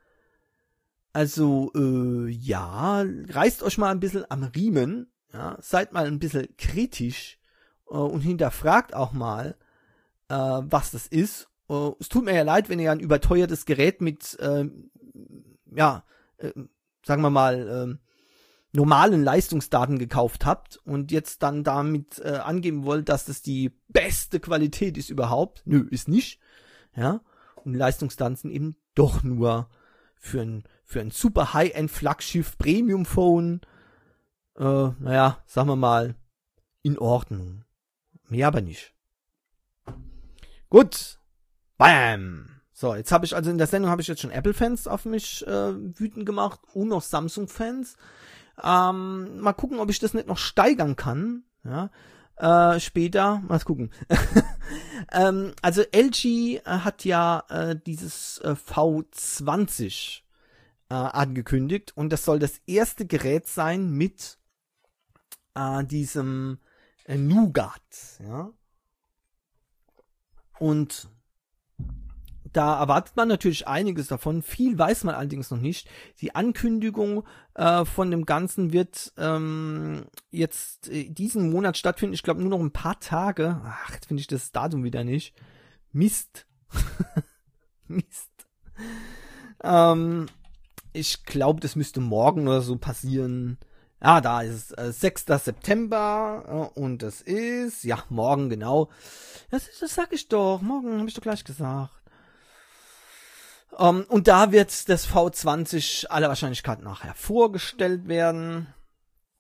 Also, äh, ja, reißt euch mal ein bisschen am Riemen. Ja, seid mal ein bisschen kritisch äh, und hinterfragt auch mal, äh, was das ist. Äh, es tut mir ja leid, wenn ihr ein überteuertes Gerät mit, äh, ja, äh, sagen wir mal, äh, normalen Leistungsdaten gekauft habt und jetzt dann damit äh, angeben wollt, dass das die beste Qualität ist überhaupt. Nö, ist nicht. Ja, und Leistungsdaten sind eben doch nur für ein, für ein super High-End Flaggschiff Premium Phone. Äh, naja, sagen wir mal, in Ordnung. Mehr aber nicht. Gut. Bam. So, jetzt habe ich, also in der Sendung habe ich jetzt schon Apple-Fans auf mich äh, wütend gemacht und noch Samsung-Fans. Ähm, mal gucken, ob ich das nicht noch steigern kann. Ja. Äh, später, mal gucken. ähm, also L G äh, hat ja äh, dieses äh, V zwanzig äh, angekündigt und das soll das erste Gerät sein mit Uh, diesem äh, Nougat, ja. Und da erwartet man natürlich einiges davon. Viel weiß man allerdings noch nicht. Die Ankündigung äh, von dem Ganzen wird ähm, jetzt äh, diesen Monat stattfinden. Ich glaube nur noch ein paar Tage. Ach, jetzt finde ich das Datum wieder nicht. Mist. Mist. Ähm, ich glaube, das müsste morgen oder so passieren. Ah, da ist es, äh, sechster September äh, und das ist, ja, morgen genau. Das, das sag ich doch, morgen habe ich doch gleich gesagt. Um, und da wird das V zwanzig aller Wahrscheinlichkeit nach vorgestellt werden.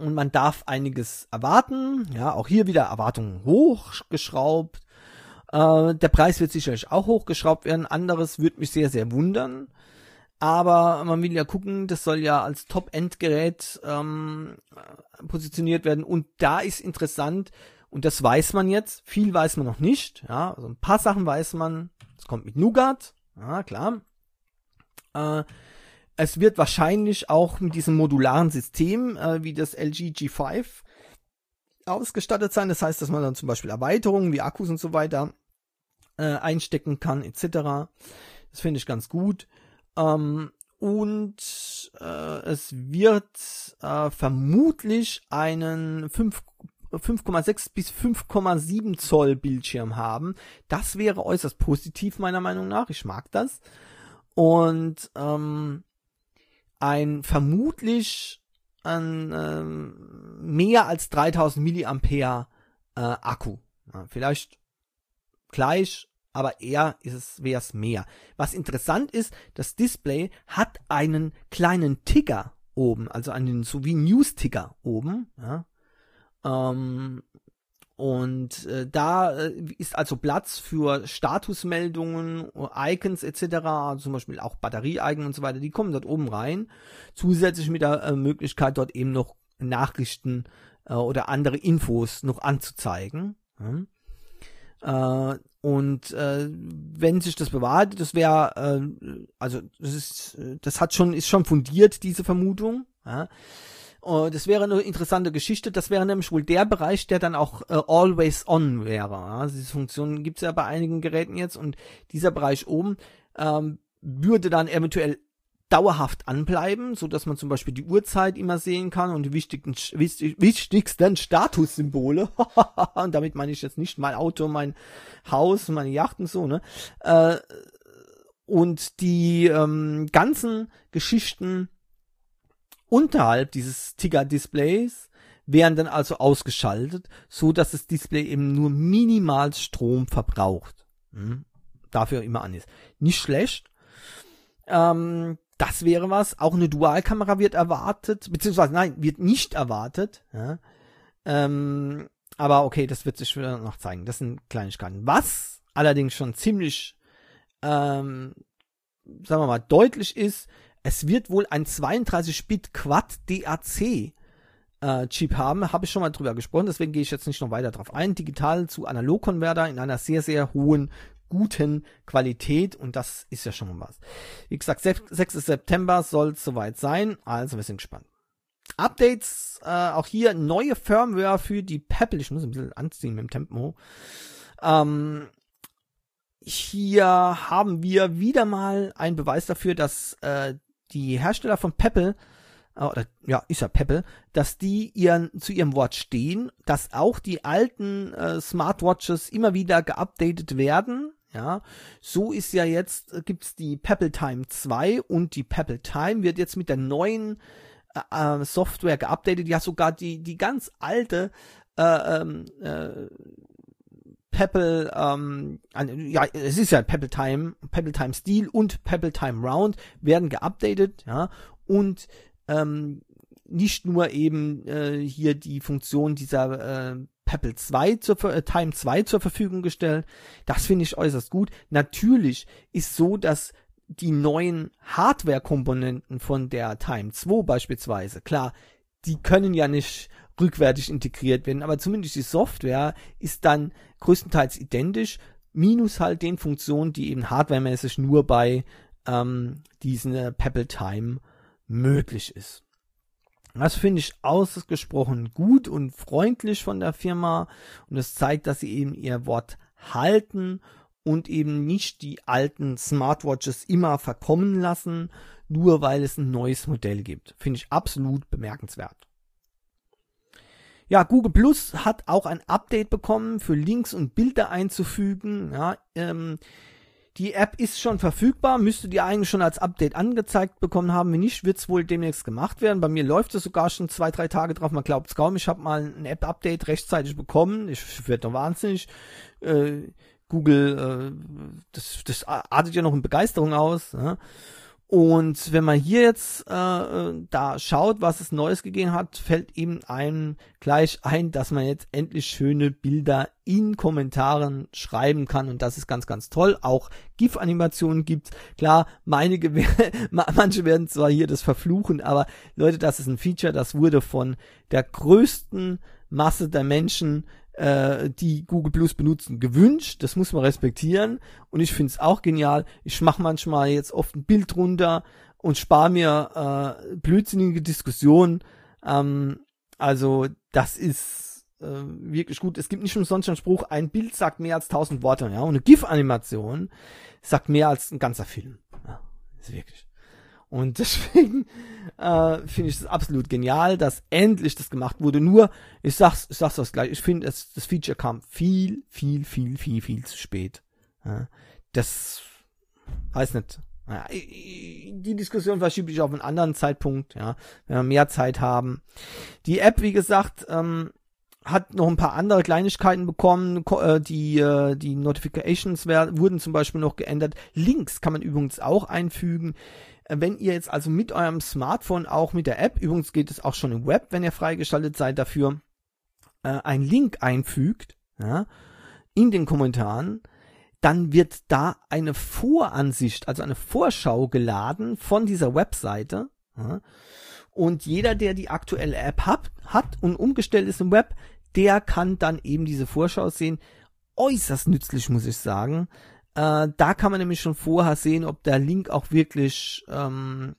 und man darf einiges erwarten. Ja, auch hier wieder Erwartungen hochgeschraubt. Äh, der Preis wird sicherlich auch hochgeschraubt werden. Anderes würde mich sehr, sehr wundern. Aber man will ja gucken, das soll ja als Top-End-Gerät ähm, positioniert werden. Und da ist interessant, und das weiß man jetzt, viel weiß man noch nicht. Ja, also ein paar Sachen weiß man. Es kommt mit Nougat, ja klar. Äh, es wird wahrscheinlich auch mit diesem modularen System, äh, wie das L G G fünf, ausgestattet sein. Das heißt, dass man dann zum Beispiel Erweiterungen wie Akkus und so weiter äh, einstecken kann, et cetera. Das finde ich ganz gut. Ähm, und äh, es wird äh, vermutlich einen fünf Komma sechs bis fünf Komma sieben Zoll Bildschirm haben. Das wäre äußerst positiv meiner Meinung nach. Ich mag das. Und ähm, ein vermutlich ein ähm, mehr als dreitausend Milliampere äh, Akku. Ja, vielleicht gleich, aber eher ist es, wäre es mehr. Was interessant ist, das Display hat einen kleinen Ticker oben, also einen so wie News-Ticker oben. Ja. Ähm, und äh, da äh, ist also Platz für Statusmeldungen, Icons et cetera, zum Beispiel auch Batterie-Icon und so weiter, die kommen dort oben rein. Zusätzlich mit der äh, Möglichkeit, dort eben noch Nachrichten äh, oder andere Infos noch anzuzeigen. Ja. Äh, und äh, wenn sich das bewahrheitet, das wäre, äh, also das ist, das hat schon, ist schon fundiert, diese Vermutung. Ja. Uh, das wäre eine interessante Geschichte. Das wäre nämlich wohl der Bereich, der dann auch uh, always on wäre. Also diese Funktion gibt es ja bei einigen Geräten jetzt, und dieser Bereich oben ähm, würde dann eventuell dauerhaft anbleiben, so dass man zum Beispiel die Uhrzeit immer sehen kann und die wichtigsten, wichtig, wichtigsten Statussymbole. Und damit meine ich jetzt nicht mein Auto, mein Haus, meine Yacht und so, ne? Äh, und die ähm, ganzen Geschichten unterhalb dieses Ticker-Displays werden dann also ausgeschaltet, so dass das Display eben nur minimal Strom verbraucht. Hm. Dafür immer an ist. Nicht schlecht. Ähm, das wäre was. Auch eine Dualkamera wird erwartet, beziehungsweise nein, wird nicht erwartet. Ja. Ähm, aber okay, das wird sich wieder noch zeigen. Das sind Kleinigkeiten. Was allerdings schon ziemlich, ähm, sagen wir mal, deutlich ist, es wird wohl ein zweiunddreißig Bit Quad D A C äh, Chip haben. Habe ich schon mal drüber gesprochen, deswegen gehe ich jetzt nicht noch weiter drauf ein. Digital zu Analogkonverter in einer sehr, sehr hohen, guten Qualität, und das ist ja schon mal was. Wie gesagt, sechster September soll es soweit sein, also wir sind gespannt. Updates, äh, auch hier neue Firmware für die Pebble. Ich muss ein bisschen anziehen mit dem Tempo. Ähm, hier haben wir wieder mal einen Beweis dafür, dass äh, die Hersteller von Pebble, äh, oder ja, ist ja Pebble, dass die ihren, zu ihrem Wort stehen, dass auch die alten äh, Smartwatches immer wieder geupdatet werden. Ja, so ist ja jetzt, äh, gibt's die Pebble Time zwei, und die Pebble Time wird jetzt mit der neuen äh, Software geupdatet. Ja, sogar die, die ganz alte äh, äh, Pebble, ähm, ja, es ist ja Pebble Time, Pebble Time Steel und Pebble Time Round werden geupdatet, ja, und ähm, nicht nur eben äh, hier die Funktion dieser äh, Pebble zwei zur äh, Time zwei zur Verfügung gestellt. Das finde ich äußerst gut. Natürlich ist so, dass die neuen Hardware-Komponenten von der Time zwei beispielsweise, klar, die können ja nicht rückwärtig integriert werden, aber zumindest die Software ist dann größtenteils identisch, minus halt den Funktionen, die eben hardwaremäßig nur bei ähm, diesen äh, Pebble Time möglich ist. Das finde ich ausgesprochen gut und freundlich von der Firma, und es zeigt, dass sie eben ihr Wort halten und eben nicht die alten Smartwatches immer verkommen lassen, nur weil es ein neues Modell gibt. Finde ich absolut bemerkenswert. Ja, Google Plus hat auch ein Update bekommen, für Links und Bilder einzufügen. Ja, ähm, die App ist schon verfügbar, müsstet ihr eigentlich schon als Update angezeigt bekommen haben. Wenn nicht, wird es wohl demnächst gemacht werden. Bei mir läuft es sogar schon zwei, drei Tage drauf, man glaubt es kaum. Ich habe mal ein App-Update rechtzeitig bekommen. Ich werde doch wahnsinnig. Äh, Google, äh, das, das artet ja noch in Begeisterung aus. Ja. Und wenn man hier jetzt äh, da schaut, was es Neues gegeben hat, fällt eben einem gleich ein, dass man jetzt endlich schöne Bilder in Kommentaren schreiben kann. Und das ist ganz, ganz toll. Auch GIF-Animationen gibt's. Klar, einige, manche werden zwar hier das verfluchen, aber Leute, das ist ein Feature, das wurde von der größten Masse der Menschen, äh, die Google Plus benutzen, gewünscht. Das muss man respektieren. Und ich finde es auch genial. Ich mache manchmal jetzt oft ein Bild runter und spare mir äh, blödsinnige Diskussionen. Ähm, also das ist äh, wirklich gut. Es gibt nicht umsonst einen Spruch, ein Bild sagt mehr als tausend Worte. Ja? Und eine GIF-Animation sagt mehr als ein ganzer Film. Ja, ist wirklich. Und deswegen äh, finde ich es absolut genial, dass endlich das gemacht wurde. Nur, ich sag's, ich sag's das gleich, ich finde, das Feature kam viel, viel, viel, viel, viel zu spät. Ja, das weiß nicht. Ja, die Diskussion verschiebe ich auf einen anderen Zeitpunkt, ja, wenn wir mehr Zeit haben. Die App, wie gesagt, ähm, hat noch ein paar andere Kleinigkeiten bekommen. Die, die Notifications werden, wurden zum Beispiel noch geändert. Links kann man übrigens auch einfügen. Wenn ihr jetzt also mit eurem Smartphone auch mit der App, übrigens geht es auch schon im Web, wenn ihr freigeschaltet seid dafür, äh, einen Link einfügt, ja, in den Kommentaren, dann wird da eine Voransicht, also eine Vorschau geladen von dieser Webseite. Ja, und jeder, der die aktuelle App hat, hat und umgestellt ist im Web, der kann dann eben diese Vorschau sehen. Äußerst nützlich, muss ich sagen. Äh, da kann man nämlich schon vorher sehen, ob der Link auch wirklich ähm,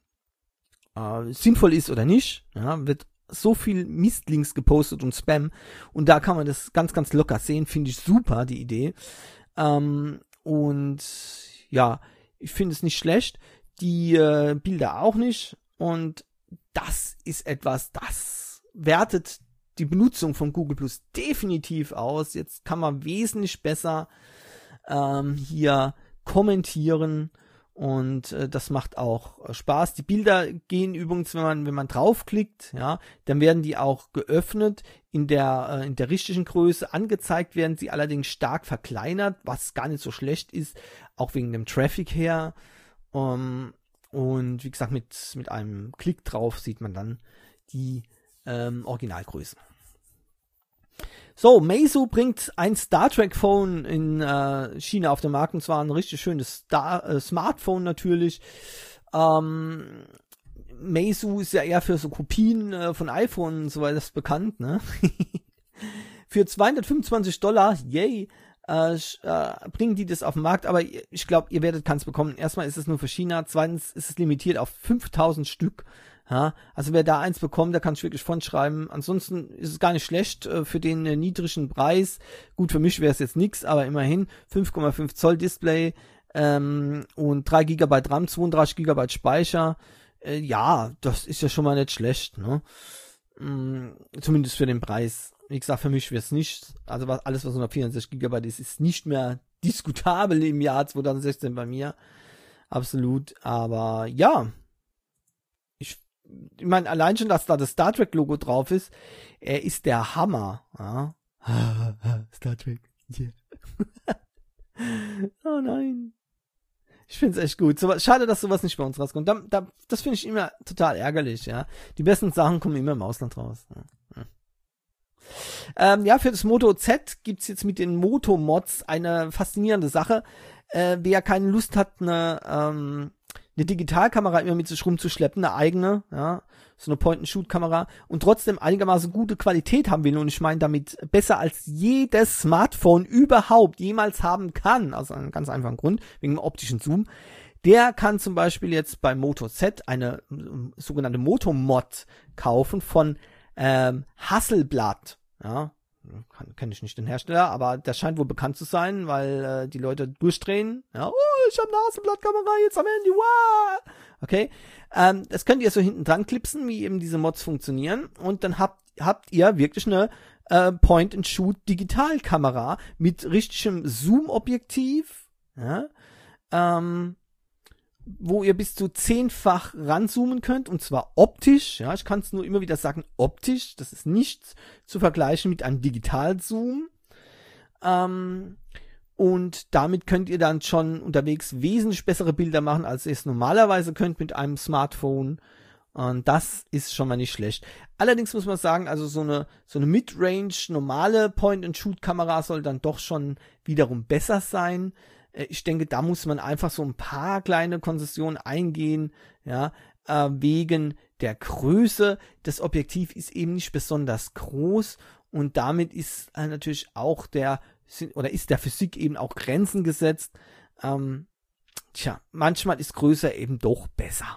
äh, sinnvoll ist oder nicht. Ja, wird so viel Mistlinks gepostet und Spam. Und da kann man das ganz, ganz locker sehen. Finde ich super, die Idee. Ähm, und ja, ich finde es nicht schlecht. Die äh, Bilder auch nicht. Und das ist etwas, das wertet die Benutzung von Google Plus definitiv aus. Jetzt kann man wesentlich besser ähm, hier kommentieren und äh, das macht auch äh, Spaß. Die Bilder gehen übrigens, wenn man wenn man draufklickt, ja, dann werden die auch geöffnet in der äh, in der richtigen Größe. Angezeigt werden sie allerdings stark verkleinert, was gar nicht so schlecht ist, auch wegen dem Traffic her. Um, und wie gesagt, mit mit einem Klick drauf sieht man dann die ähm, Originalgröße. So, Meizu bringt ein Star Trek Phone in äh, China auf den Markt, und zwar ein richtig schönes Star äh, Smartphone natürlich. Ähm, Meizu ist ja eher für so Kopien äh, von iPhone und so weiter bekannt, ne? Für zweihundertfünfundzwanzig Dollar, yay, äh, äh, bringen die das auf den Markt, aber ich glaube, ihr werdet keins bekommen. Erstmal ist es nur für China, zweitens ist es limitiert auf fünftausend Stück. Ja, also wer da eins bekommt, der kann es wirklich von schreiben. Ansonsten ist es gar nicht schlecht äh, für den äh, niedrigen Preis. Gut, für mich wäre es jetzt nichts, aber immerhin fünf Komma fünf Zoll Display ähm, und drei Gigabyte RAM, zweiunddreißig Gigabyte Speicher. Äh, ja, das ist ja schon mal nicht schlecht, ne? Mm, zumindest für den Preis. Wie gesagt, für mich wäre es nicht. Also was, alles, was unter vierundsechzig Gigabyte ist, ist nicht mehr diskutabel im Jahr zweitausendsechzehn bei mir. Absolut. Aber ja, ich meine, allein schon, dass da das Star Trek Logo drauf ist, er ist der Hammer. Ja? Star Trek. Yeah. Oh nein. Ich finde es echt gut. So, schade, dass sowas nicht bei uns rauskommt. Da, da, das finde ich immer total ärgerlich. Ja, die besten Sachen kommen immer im Ausland raus. Ja, ja. Ähm, ja, für das Moto Z gibt's jetzt mit den Moto-Mods eine faszinierende Sache. Äh, wer keine Lust hat, eine ähm, eine Digitalkamera immer mit sich rumzuschleppen, eine eigene, ja, so eine Point-and-Shoot-Kamera und trotzdem einigermaßen gute Qualität haben will, und ich meine damit besser als jedes Smartphone überhaupt jemals haben kann, aus einem ganz einfachen Grund, wegen dem optischen Zoom, der kann zum Beispiel jetzt bei Moto Z eine um, sogenannte Moto-Mod kaufen von ähm, Hasselblad, ja, kenne ich nicht den Hersteller, aber der scheint wohl bekannt zu sein, weil äh, die Leute durchdrehen. Ja, oh, ich habe eine Hasselblatt-Kamera jetzt am Handy, wow! Okay, ähm, das könnt ihr so hinten dran klipsen, wie eben diese Mods funktionieren, und dann habt habt ihr wirklich eine äh, Point-and-Shoot-Digitalkamera mit richtigem Zoom-Objektiv, ja, ähm, wo ihr bis zu zehnfach ranzoomen könnt, und zwar optisch, ja, ich kann es nur immer wieder sagen, optisch, das ist nicht zu vergleichen mit einem Digitalzoom, ähm, Und damit könnt ihr dann schon unterwegs wesentlich bessere Bilder machen, als ihr es normalerweise könnt mit einem Smartphone. Und das ist schon mal nicht schlecht. Allerdings muss man sagen, also so eine, so eine Mid-Range normale Point-and-Shoot-Kamera soll dann doch schon wiederum besser sein. Ich denke, da muss man einfach so ein paar kleine Konzessionen eingehen, ja, äh, wegen der Größe. Das Objektiv ist eben nicht besonders groß und damit ist äh, natürlich auch der, oder ist der Physik eben auch Grenzen gesetzt. Ähm, tja, manchmal ist größer eben doch besser.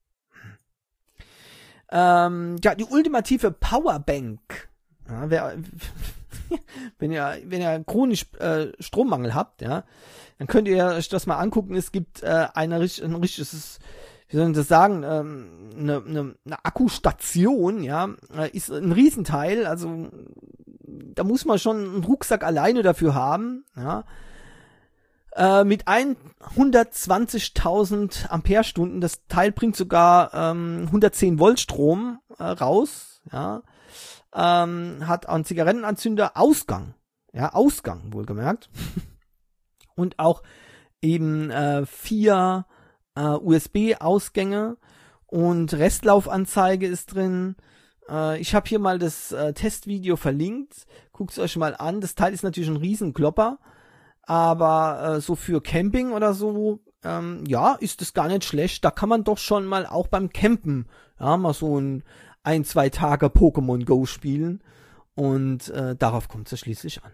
Ähm, ja, die ultimative Powerbank. Ja, wer, wenn ihr, wenn ihr chronisch äh, Strommangel habt, ja, dann könnt ihr euch das mal angucken. Es gibt äh, eine, ein richtiges, wie soll ich das sagen, ähm, eine, eine, eine Akkustation, ja, äh, ist ein Riesenteil. Also da muss man schon einen Rucksack alleine dafür haben, ja. Äh, mit hundertzwanzigtausend Ampere-Stunden. Das Teil bringt sogar ähm, hundertzehn Volt Strom äh, raus, ja. Ähm, hat einen Zigarettenanzünder Ausgang, ja, Ausgang wohlgemerkt. Und auch eben äh, vier äh, U S B-Ausgänge und Restlaufanzeige ist drin. Äh, ich habe hier mal das äh, Testvideo verlinkt. Guckt es euch mal an. Das Teil ist natürlich ein Riesenklopper. Aber äh, so für Camping oder so, ähm, ja, ist das gar nicht schlecht. Da kann man doch schon mal auch beim Campen, ja, mal so ein, ein zwei Tage Pokémon Go spielen. Und äh, darauf kommt es schließlich an.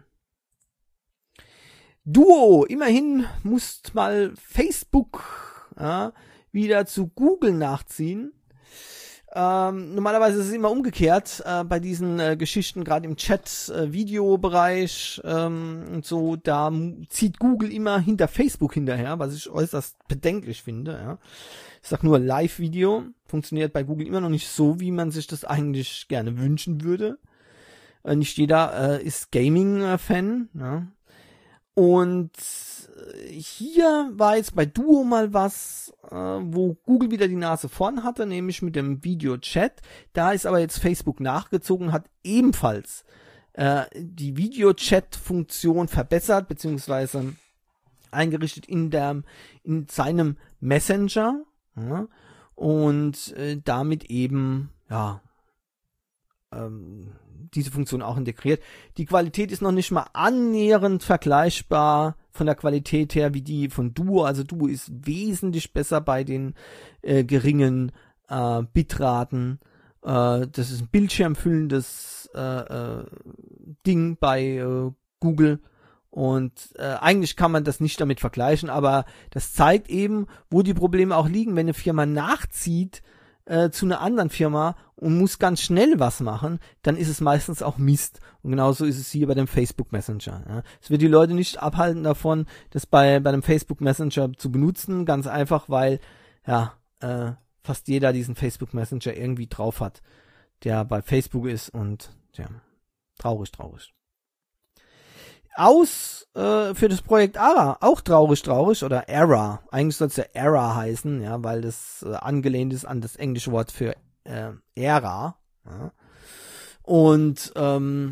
Duo, immerhin musst mal Facebook ja, wieder zu Google nachziehen. Ähm, normalerweise ist es immer umgekehrt äh, bei diesen äh, Geschichten, gerade im Chat-Video-Bereich äh, ähm, und so, da zieht Google immer hinter Facebook hinterher, was ich äußerst bedenklich finde. Ja. Ich sag nur, Live-Video funktioniert bei Google immer noch nicht so, wie man sich das eigentlich gerne wünschen würde. Äh, nicht jeder äh, ist Gaming-Fan. Ja. Und hier war jetzt bei Duo mal was, äh, wo Google wieder die Nase vorn hatte, nämlich mit dem Video-Chat. Da ist aber jetzt Facebook nachgezogen, hat ebenfalls äh, die Video-Chat-Funktion verbessert, beziehungsweise eingerichtet in der, in seinem Messenger, ja, und äh, damit eben, ja, ähm, diese Funktion auch integriert. Die Qualität ist noch nicht mal annähernd vergleichbar von der Qualität her wie die von Duo. Also Duo ist wesentlich besser bei den äh, geringen äh, Bitraten. Äh, das ist ein bildschirmfüllendes äh, äh, Ding bei äh, Google. Und äh, eigentlich kann man das nicht damit vergleichen, aber das zeigt eben, wo die Probleme auch liegen. Wenn eine Firma nachzieht äh, zu einer anderen Firma und muss ganz schnell was machen, dann ist es meistens auch Mist. Und genauso ist es hier bei dem Facebook Messenger. Ja. Es wird die Leute nicht abhalten davon, das bei, bei dem Facebook Messenger zu benutzen, ganz einfach, weil ja äh, fast jeder diesen Facebook Messenger irgendwie drauf hat, der bei Facebook ist und ja, traurig, traurig. Aus äh, für das Projekt Ara, auch traurig, traurig, oder Era, eigentlich soll es ja Era heißen, ja, weil das äh, angelehnt ist an das englische Wort für äh, Ära. Ja. Und ähm,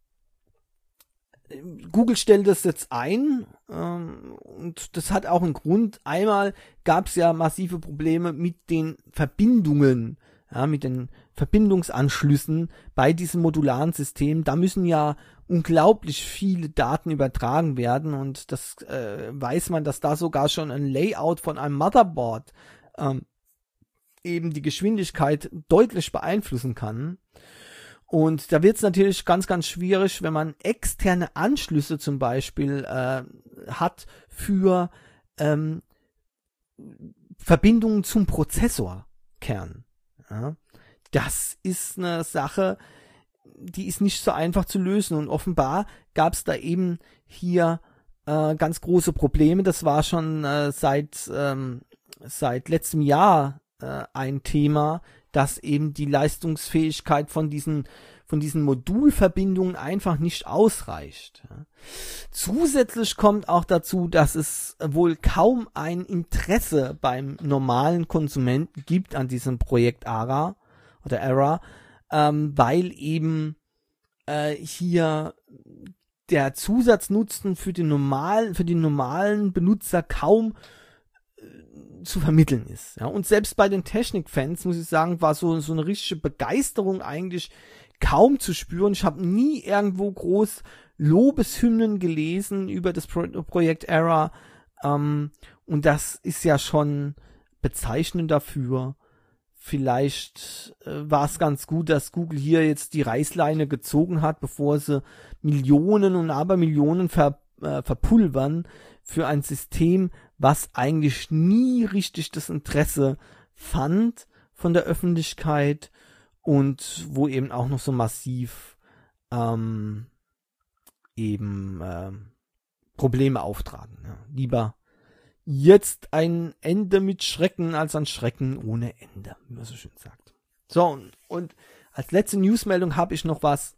Google stellt das jetzt ein ähm, und das hat auch einen Grund. Einmal gab es ja massive Probleme mit den Verbindungen, ja, mit den Verbindungsanschlüssen bei diesem modularen System. Da müssen ja unglaublich viele Daten übertragen werden und das äh, weiß man, dass da sogar schon ein Layout von einem Motherboard ähm, eben die Geschwindigkeit deutlich beeinflussen kann. Und da wird es natürlich ganz, ganz schwierig, wenn man externe Anschlüsse zum Beispiel äh, hat für ähm, Verbindungen zum Prozessorkern. Ja. Das ist eine Sache, die ist nicht so einfach zu lösen und offenbar gab es da eben hier äh, ganz große Probleme. Das war schon äh, seit ähm, seit letztem Jahr äh, ein Thema, dass eben die Leistungsfähigkeit von diesen von diesen Modulverbindungen einfach nicht ausreicht. Ja. Zusätzlich kommt auch dazu, dass es wohl kaum ein Interesse beim normalen Konsumenten gibt an diesem Projekt Ara oder Era, ähm, weil eben äh, hier der Zusatznutzen für den normalen, für den normalen Benutzer kaum äh, zu vermitteln ist. Ja, und selbst bei den Technikfans, muss ich sagen, war so, so eine richtige Begeisterung eigentlich kaum zu spüren. Ich habe nie irgendwo groß Lobeshymnen gelesen über das Pro- Projekt Era. Ähm, und das ist ja schon bezeichnend dafür. Vielleicht äh, war es ganz gut, dass Google hier jetzt die Reißleine gezogen hat, bevor sie Millionen und Abermillionen ver, äh, verpulvern für ein System, was eigentlich nie richtig das Interesse fand von der Öffentlichkeit und wo eben auch noch so massiv ähm, eben äh, Probleme auftraten. Ja. Lieber jetzt ein Ende mit Schrecken als ein Schrecken ohne Ende, wie man so schön sagt. So, und, und als letzte Newsmeldung habe ich noch was.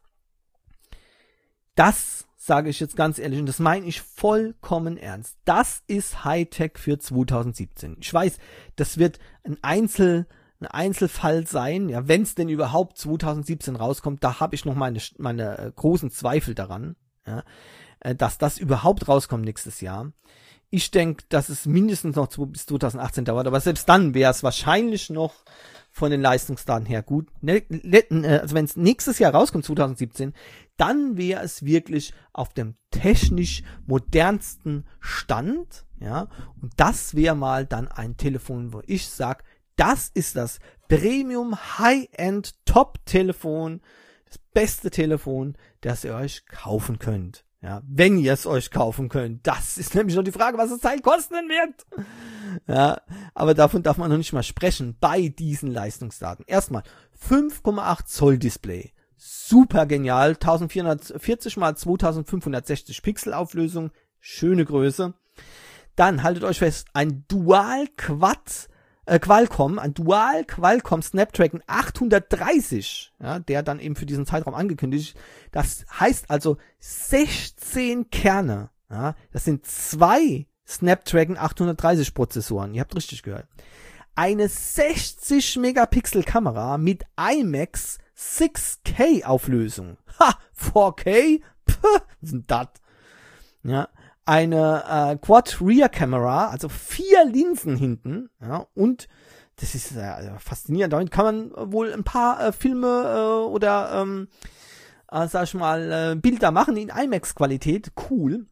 Das sage ich jetzt ganz ehrlich und das meine ich vollkommen ernst. Das ist Hightech für zwanzig siebzehn. Ich weiß, das wird ein Einzel, ein Einzelfall sein, ja, wenn es denn überhaupt zwanzig siebzehn rauskommt. Da habe ich noch meine, meine äh, großen Zweifel daran, ja, äh, dass das überhaupt rauskommt nächstes Jahr. Ich denke, dass es mindestens noch bis zwanzig achtzehn dauert, aber selbst dann wäre es wahrscheinlich noch von den Leistungsdaten her gut. Also wenn es nächstes Jahr rauskommt, zwanzig siebzehn, dann wäre es wirklich auf dem technisch modernsten Stand, ja, und das wäre mal dann ein Telefon, wo ich sag, das ist das Premium High-End Top-Telefon, das beste Telefon, das ihr euch kaufen könnt. Ja, wenn ihr es euch kaufen könnt. Das ist nämlich noch die Frage, was das Teil kosten wird. Ja, aber davon darf man noch nicht mal sprechen bei diesen Leistungsdaten. Erstmal fünf Komma acht Zoll Display. Super genial. vierzehnhundertvierzig mal zweitausendfünfhundertsechzig Pixel Auflösung. Schöne Größe. Dann haltet euch fest, ein Dual Quad äh, Qualcomm, ein Dual Qualcomm Snapdragon achthundertdreißig, ja, der dann eben für diesen Zeitraum angekündigt ist. Das heißt also sechzehn Kerne, ja, das sind zwei Snapdragon achthundertdreißig Prozessoren, ihr habt richtig gehört. Eine sechzig Megapixel Kamera mit IMAX sechs K Auflösung. Ha, vier K? Puh, was ist denn das? Ja. Eine äh, Quad-Rear-Camera, also vier Linsen hinten, ja, und das ist äh, faszinierend. Damit kann man wohl ein paar äh, Filme äh, oder, ähm, äh, sag ich mal, äh, Bilder machen in IMAX-Qualität. Cool.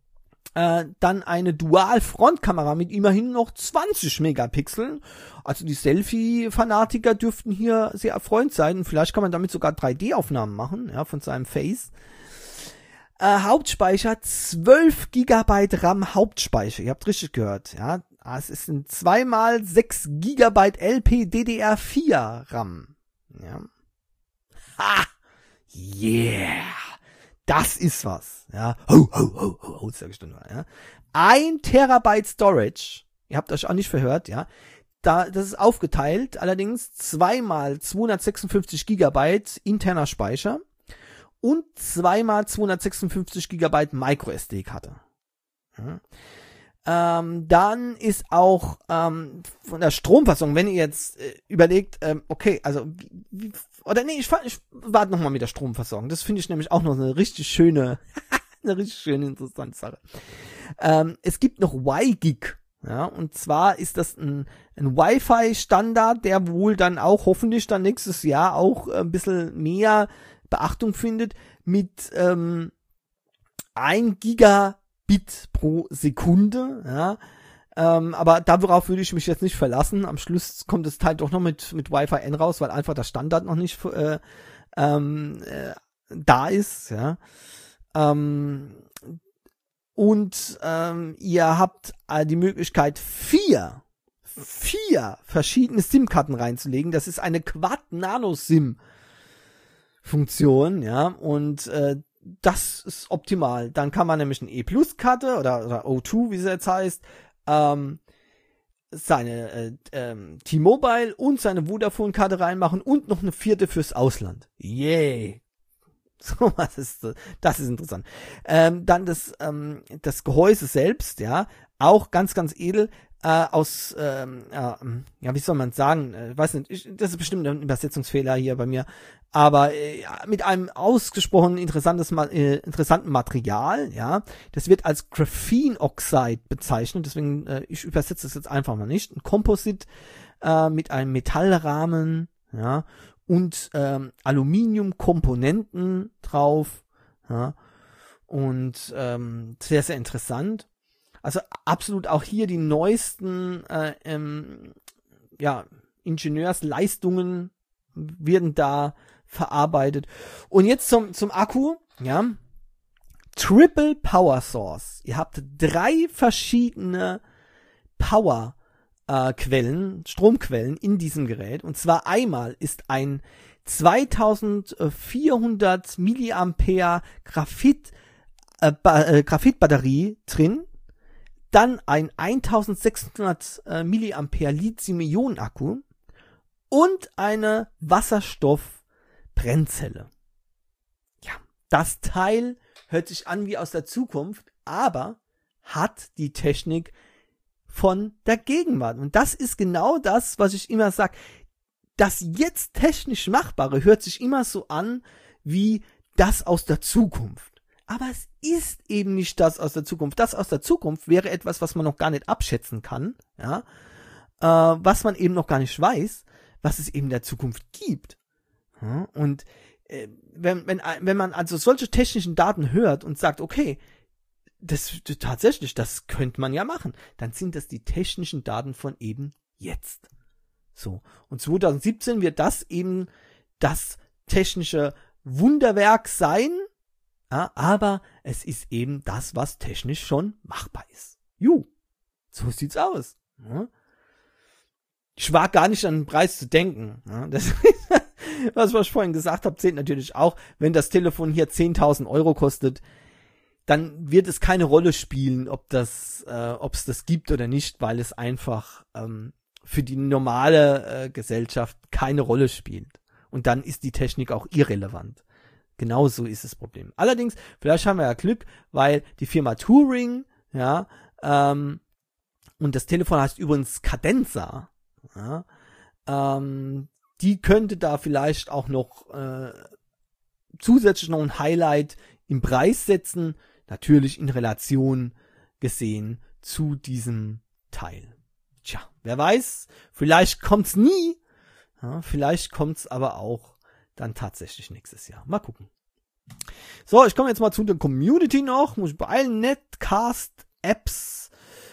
Äh, dann eine Dual-Frontkamera mit immerhin noch zwanzig Megapixeln. Also die Selfie-Fanatiker dürften hier sehr erfreut sein. Und vielleicht kann man damit sogar drei D Aufnahmen machen, ja, von seinem Face. Äh, Hauptspeicher, zwölf Gigabyte RAM Hauptspeicher. Ihr habt richtig gehört, ja. Es ist ein zwei mal sechs Gigabyte L P D D R vier RAM. Ja. Ha! Yeah! Das ist was, ja. Ho, ho, ho, ho, ho, sag ich doch nur, ja. Ein Terabyte Storage. Ihr habt euch auch nicht verhört, ja. Da, das ist aufgeteilt, allerdings zwei mal zweihundertsechsundfünfzig Gigabyte interner Speicher. Und zwei mal zweihundertsechsundfünfzig Gigabyte Micro-S D-Karte. Ja. Ähm, dann ist auch ähm, von der Stromversorgung, wenn ihr jetzt äh, überlegt, ähm, okay, also wie, wie, oder nee, ich, ich warte nochmal mit der Stromversorgung. Das finde ich nämlich auch noch eine richtig schöne, eine richtig schöne, interessante Sache. Ähm, es gibt noch Y-Gig. Ja, und zwar ist das ein, ein Wi-Fi-Standard, der wohl dann auch hoffentlich dann nächstes Jahr auch ein bisschen mehr Beachtung findet mit ähm, ein Gigabit pro Sekunde, ja, ähm, aber darauf würde ich mich jetzt nicht verlassen. Am Schluss kommt das Teil doch noch mit mit Wi-Fi N raus, weil einfach der Standard noch nicht äh, ähm, äh, da ist, ja. Ähm, und ähm, ihr habt äh, die Möglichkeit, vier vier verschiedene SIM-Karten reinzulegen. Das ist eine Quad-Nano-SIM Funktion, ja, und äh, das ist optimal. Dann kann man nämlich eine E-Plus-Karte oder, oder O zwei, wie sie jetzt heißt, ähm, seine äh, ähm, T-Mobile und seine Vodafone-Karte reinmachen und noch eine vierte fürs Ausland. Yay! So was ist das ist interessant. Ähm, dann das ähm, das Gehäuse selbst, ja, auch ganz ganz edel. äh, aus, ähm, ja, ja, wie soll man sagen, äh, weiß nicht, ich, das ist bestimmt ein Übersetzungsfehler hier bei mir, aber äh, mit einem ausgesprochen interessantes, äh, interessanten Material, ja, das wird als Graphene-Oxide bezeichnet, deswegen, äh, ich übersetze das jetzt einfach mal nicht, ein Komposit äh, mit einem Metallrahmen, ja, und ähm, Aluminiumkomponenten drauf, ja, und ähm, sehr, sehr interessant. Also absolut auch hier die neuesten äh, ähm, ja, Ingenieursleistungen werden da verarbeitet. Und jetzt zum, zum Akku, ja. Triple Power Source. Ihr habt drei verschiedene Power äh, Quellen, Stromquellen in diesem Gerät. Und zwar einmal ist ein zweitausendvierhundert Milliampere Graphit, äh, ba- äh, Graphitbatterie drin. Dann ein eintausendsechshundert äh, Milliampere Lithium-Ionen-Akku und eine Wasserstoffbrennzelle. Ja, das Teil hört sich an wie aus der Zukunft, aber hat die Technik von der Gegenwart. Und das ist genau das, was ich immer sage. Das jetzt technisch Machbare hört sich immer so an wie das aus der Zukunft. Aber es ist eben nicht das aus der Zukunft. Das aus der Zukunft wäre etwas, was man noch gar nicht abschätzen kann, ja, äh, was man eben noch gar nicht weiß, was es eben in der Zukunft gibt. Ja? Und äh, wenn, wenn, wenn man also solche technischen Daten hört und sagt, okay, das, das tatsächlich, das könnte man ja machen, dann sind das die technischen Daten von eben jetzt. So. Und zwanzig siebzehn wird das eben das technische Wunderwerk sein. Ja, aber es ist eben das, was technisch schon machbar ist. Ju, so sieht's aus. Ja. Ich wage gar nicht an den Preis zu denken. Ja, das, was ich vorhin gesagt habe, zählt natürlich auch. Wenn das Telefon hier zehntausend Euro kostet, dann wird es keine Rolle spielen, ob das, äh, ob es das gibt oder nicht, weil es einfach ähm, für die normale äh, Gesellschaft keine Rolle spielt. Und dann ist die Technik auch irrelevant. Genau so ist das Problem. Allerdings, vielleicht haben wir ja Glück, weil die Firma Turing, ja, ähm, und das Telefon heißt übrigens Cadenza, ja, ähm, die könnte da vielleicht auch noch äh, zusätzlich noch ein Highlight im Preis setzen, natürlich in Relation gesehen zu diesem Teil. Tja, wer weiß, vielleicht kommt's nie, ja, vielleicht kommt's aber auch dann tatsächlich nächstes Jahr. Mal gucken. So, ich komme jetzt mal zu der Community noch. Muss ich beeilen. Netcast, Apps,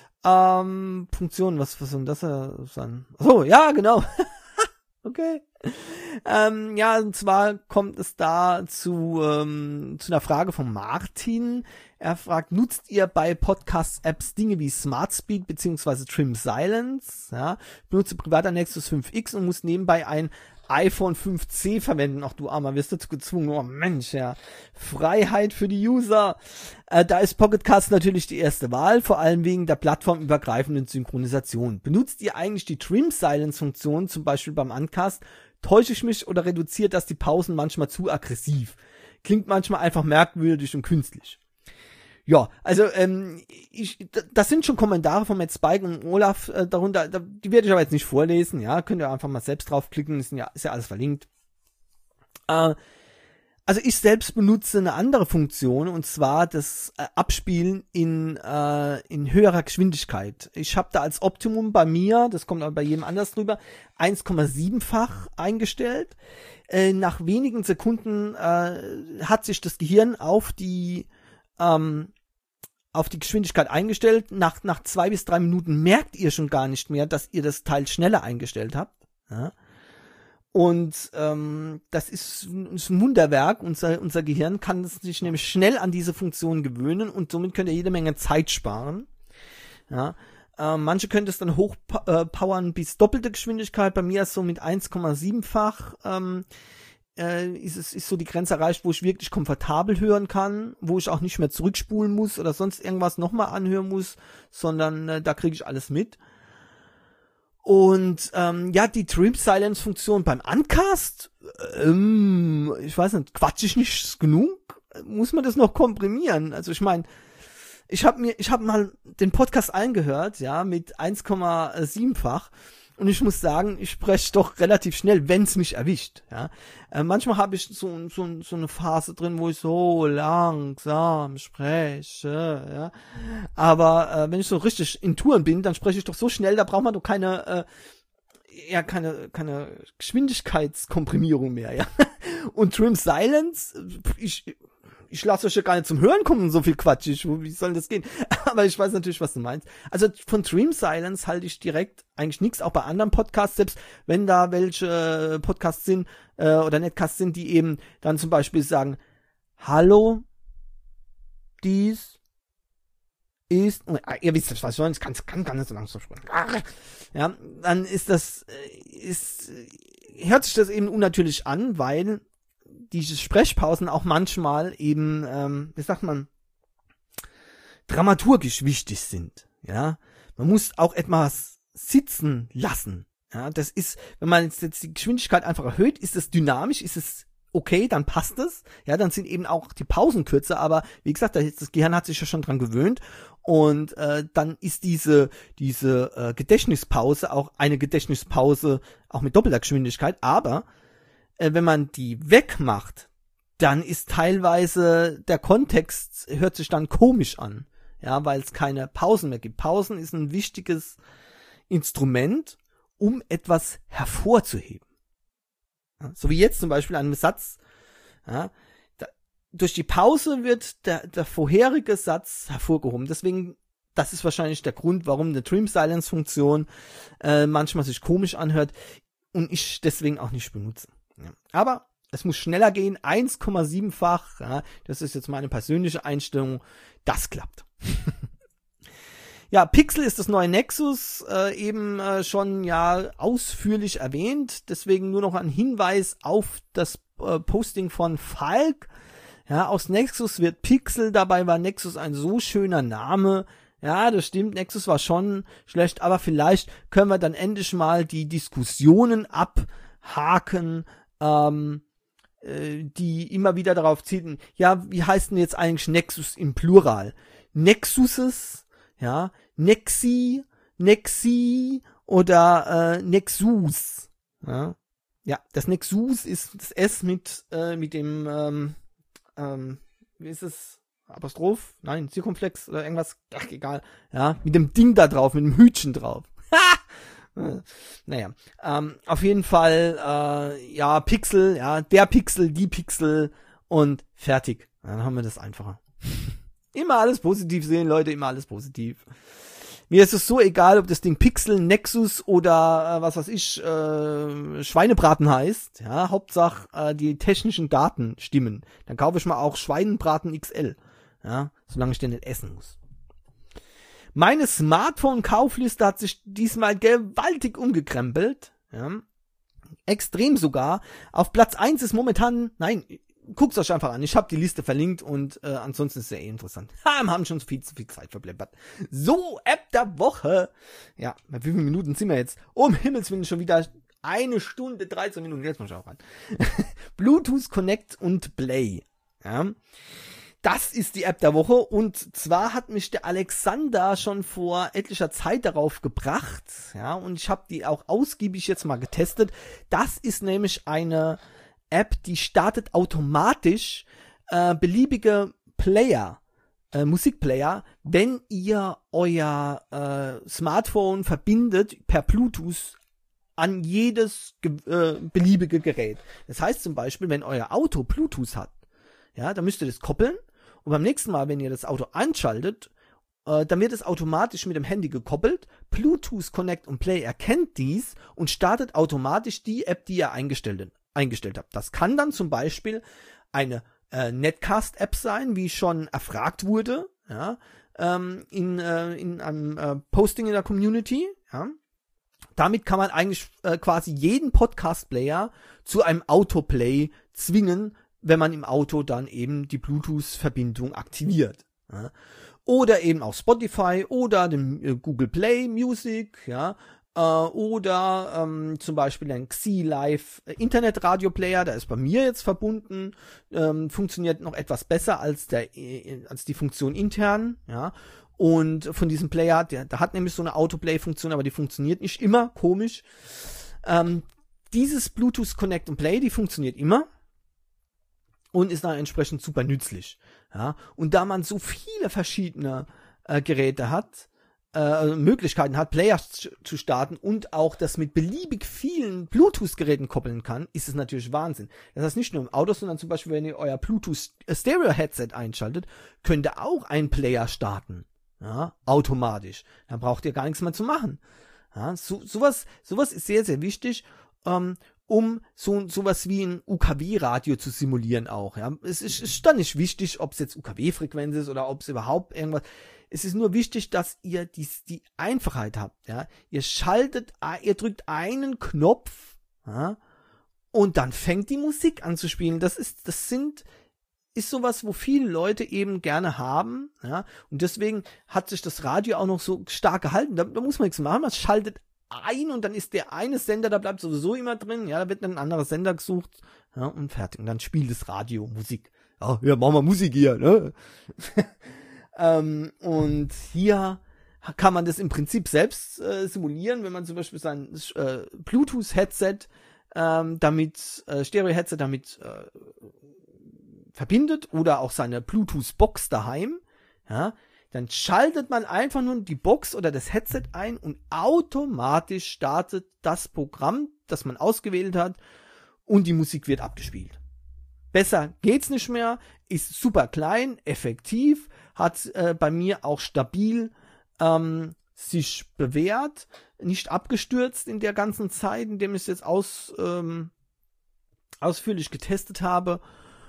ähm, Funktionen. Was, was soll das sein? So, ja, genau. Okay. Ähm, ja, und zwar kommt es da zu, ähm, zu einer Frage von Martin. Er fragt, nutzt ihr bei Podcast-Apps Dinge wie SmartSpeed bzw. Trim Silence? Ja, ich benutze privat ein Nexus fünf X und muss nebenbei ein iPhone fünf C verwenden. Ach du Armer, wirst dazu gezwungen. Oh Mensch, ja. Freiheit für die User. Äh, da ist Pocketcast natürlich die erste Wahl, vor allem wegen der plattformübergreifenden Synchronisation. Benutzt ihr eigentlich die Trim Silence Funktion, zum Beispiel beim Uncast? Täusche ich mich oder reduziert das die Pausen manchmal zu aggressiv? Klingt manchmal einfach merkwürdig und künstlich. Ja, also ähm, ich, das sind schon Kommentare von Matt Spike und Olaf äh, darunter, da, die werde ich aber jetzt nicht vorlesen, ja, könnt ihr einfach mal selbst draufklicken, ist ja, ist ja alles verlinkt. Äh, also ich selbst benutze eine andere Funktion, und zwar das äh, Abspielen in äh, in höherer Geschwindigkeit. Ich habe da als Optimum bei mir, das kommt aber bei jedem anders drüber, eins Komma sieben-fach eingestellt. Äh, nach wenigen Sekunden äh, hat sich das Gehirn auf die ähm, auf die Geschwindigkeit eingestellt. Nach, nach zwei bis drei Minuten merkt ihr schon gar nicht mehr, dass ihr das Teil schneller eingestellt habt. Ja? Und ähm, das ist, ist ein Wunderwerk. Unser, unser Gehirn kann sich nämlich schnell an diese Funktion gewöhnen und somit könnt ihr jede Menge Zeit sparen. Ja? Äh, manche können das dann hochpowern bis doppelte Geschwindigkeit. Bei mir ist so mit eins Komma sieben-fach ähm, Äh, ist es ist so die Grenze erreicht, wo ich wirklich komfortabel hören kann, wo ich auch nicht mehr zurückspulen muss oder sonst irgendwas nochmal anhören muss, sondern äh, da kriege ich alles mit. Und ähm, ja, die Trim Silence Funktion beim Uncast, ähm, ich weiß nicht, quatsch ich nicht genug? Muss man das noch komprimieren? Also ich meine, ich habe mir, ich habe mal den Podcast eingehört, ja, mit eins Komma sieben-fach. Und ich muss sagen, ich spreche doch relativ schnell, wenn es mich erwischt. Ja, äh, manchmal habe ich so, so, so eine Phase drin, wo ich so langsam spreche. Ja, aber äh, wenn ich so richtig in Touren bin, dann spreche ich doch so schnell, da braucht man doch keine, äh, ja, keine, keine Geschwindigkeitskomprimierung mehr. Ja, und Trim Silence, ich Ich lasse euch ja gar nicht zum Hören kommen, so viel Quatsch. Ich, wie soll das gehen? Aber ich weiß natürlich, was du meinst. Also von Dream Silence halte ich direkt eigentlich nichts, auch bei anderen Podcasts, selbst wenn da welche Podcasts sind äh, oder Netcasts sind, die eben dann zum Beispiel sagen, hallo, dies ist, oh, ihr wisst nicht, was ich meine, ich kann, kann gar nicht so langsam sprechen. Ja, dann ist das, ist, hört sich das eben unnatürlich an, weil diese Sprechpausen auch manchmal eben, ähm, wie sagt man, dramaturgisch wichtig sind, ja. Man muss auch etwas sitzen lassen, ja. Das ist, wenn man jetzt die Geschwindigkeit einfach erhöht, ist es dynamisch, ist es okay, dann passt es, ja, dann sind eben auch die Pausen kürzer, aber wie gesagt, das Gehirn hat sich ja schon dran gewöhnt und äh, dann ist diese, diese äh, Gedächtnispause auch eine Gedächtnispause, auch mit doppelter Geschwindigkeit, aber wenn man die wegmacht, dann ist teilweise der Kontext, hört sich dann komisch an, ja, weil es keine Pausen mehr gibt. Pausen ist ein wichtiges Instrument, um etwas hervorzuheben. Ja, so wie jetzt zum Beispiel an einem Satz, ja, da, durch die Pause wird der, der vorherige Satz hervorgehoben. Deswegen, das ist wahrscheinlich der Grund, warum eine Dream Silence Funktion äh, manchmal sich komisch anhört und ich deswegen auch nicht benutze. Ja. Aber es muss schneller gehen, eins Komma sieben-fach, ja, das ist jetzt meine persönliche Einstellung, das klappt. Ja, Pixel ist das neue Nexus, äh, eben äh, schon ja ausführlich erwähnt, deswegen nur noch ein Hinweis auf das äh, Posting von Falk. Ja, aus Nexus wird Pixel, dabei war Nexus ein so schöner Name. Ja, das stimmt, Nexus war schon schlecht, aber vielleicht können wir dann endlich mal die Diskussionen abhaken, Ähm, äh, die immer wieder darauf zielten, ja, wie heißt denn jetzt eigentlich Nexus im Plural? Nexuses, ja, Nexi, Nexi oder äh, Nexus, ja, ja, das Nexus ist das S mit äh, mit dem ähm, ähm, wie ist es? Apostroph? Nein, Zirkumflex oder irgendwas, ach egal, ja, mit dem Ding da drauf, mit dem Hütchen drauf. Ha! Naja, ähm, auf jeden Fall, äh, ja, Pixel, ja, der Pixel, die Pixel und fertig. Dann haben wir das einfacher. Immer alles positiv sehen, Leute, immer alles positiv. Mir ist es so egal, ob das Ding Pixel, Nexus oder äh, was weiß ich, äh, Schweinebraten heißt. Ja, Hauptsache äh, die technischen Daten stimmen. Dann kaufe ich mal auch Schweinebraten X L. Ja, solange ich den nicht essen muss. Meine Smartphone-Kaufliste hat sich diesmal gewaltig umgekrempelt. Ja. Extrem sogar. Auf Platz eins ist momentan, nein, guckt's euch einfach an. Ich habe die Liste verlinkt und äh, ansonsten ist es ja eh interessant. Ha, wir haben schon viel zu viel Zeit verplempert. So, App der Woche. Ja, bei wie vielen Minuten sind wir jetzt? Um Himmels Willen schon wieder eine Stunde, dreizehn Minuten. Jetzt muss ich auch ran. Bluetooth Connect und Play. Ja. Das ist die App der Woche und zwar hat mich der Alexander schon vor etlicher Zeit darauf gebracht, ja, und ich habe die auch ausgiebig jetzt mal getestet. Das ist nämlich eine App, die startet automatisch äh, beliebige Player, äh, Musikplayer, wenn ihr euer äh, Smartphone verbindet per Bluetooth an jedes äh, beliebige Gerät. Das heißt zum Beispiel, wenn euer Auto Bluetooth hat, ja, dann müsst ihr das koppeln. Und beim nächsten Mal, wenn ihr das Auto anschaltet, äh, dann wird es automatisch mit dem Handy gekoppelt. Bluetooth Connect und Play erkennt dies und startet automatisch die App, die ihr eingestellt, eingestellt habt. Das kann dann zum Beispiel eine äh, Netcast-App sein, wie schon erfragt wurde, ja, ähm, in, äh, in einem äh, Posting in der Community. Ja. Damit kann man eigentlich äh, quasi jeden Podcast-Player zu einem Autoplay zwingen, wenn man im Auto dann eben die Bluetooth-Verbindung aktiviert. Ja. Oder eben auch Spotify oder dem äh, Google Play Music, ja, Äh, oder ähm, zum Beispiel ein Xi-Live Internet-Radio-Player, der ist bei mir jetzt verbunden, ähm, funktioniert noch etwas besser als der äh, als die Funktion intern, ja. Und von diesem Player, der, der hat nämlich so eine Autoplay-Funktion, aber die funktioniert nicht immer, komisch. Ähm, dieses Bluetooth Connect and Play, die funktioniert immer und ist dann entsprechend super nützlich. Ja? Und da man so viele verschiedene äh, Geräte hat, äh, Möglichkeiten hat, Player zu starten und auch das mit beliebig vielen Bluetooth-Geräten koppeln kann, ist es natürlich Wahnsinn. Das heißt nicht nur im Auto, sondern zum Beispiel, wenn ihr euer Bluetooth-Stereo-Headset einschaltet, könnt ihr auch einen Player starten. Ja, automatisch. Dann braucht ihr gar nichts mehr zu machen. Ja, so, sowas, sowas ist sehr, sehr wichtig, ähm, um so sowas wie ein U K W-Radio zu simulieren auch. Ja, es ist, ist dann nicht wichtig, ob es jetzt U K W-Frequenz ist oder ob es überhaupt irgendwas. Es ist nur wichtig, dass ihr die, die Einfachheit habt. Ja, ihr schaltet, ihr drückt einen Knopf, ja, und dann fängt die Musik an zu spielen. Das ist, das sind ist sowas, wo viele Leute eben gerne haben, ja, und deswegen hat sich das Radio auch noch so stark gehalten. Da, da muss man nichts machen, man schaltet ein und dann ist der eine Sender, da bleibt sowieso immer drin, ja, da wird dann ein anderer Sender gesucht, ja, und fertig. Und dann spielt das Radio Musik. Ja, ja, machen wir Musik hier, ne? ähm, und hier kann man das im Prinzip selbst äh, simulieren, wenn man zum Beispiel sein äh, Bluetooth-Headset ähm, damit, äh, Stereo-Headset damit äh, verbindet oder auch seine Bluetooth-Box daheim, ja, dann schaltet man einfach nur die Box oder das Headset ein und automatisch startet das Programm, das man ausgewählt hat, und die Musik wird abgespielt. Besser geht's nicht mehr, ist super klein, effektiv, hat äh, bei mir auch stabil ähm, sich bewährt, nicht abgestürzt in der ganzen Zeit, in dem ich es jetzt aus, ähm, ausführlich getestet habe.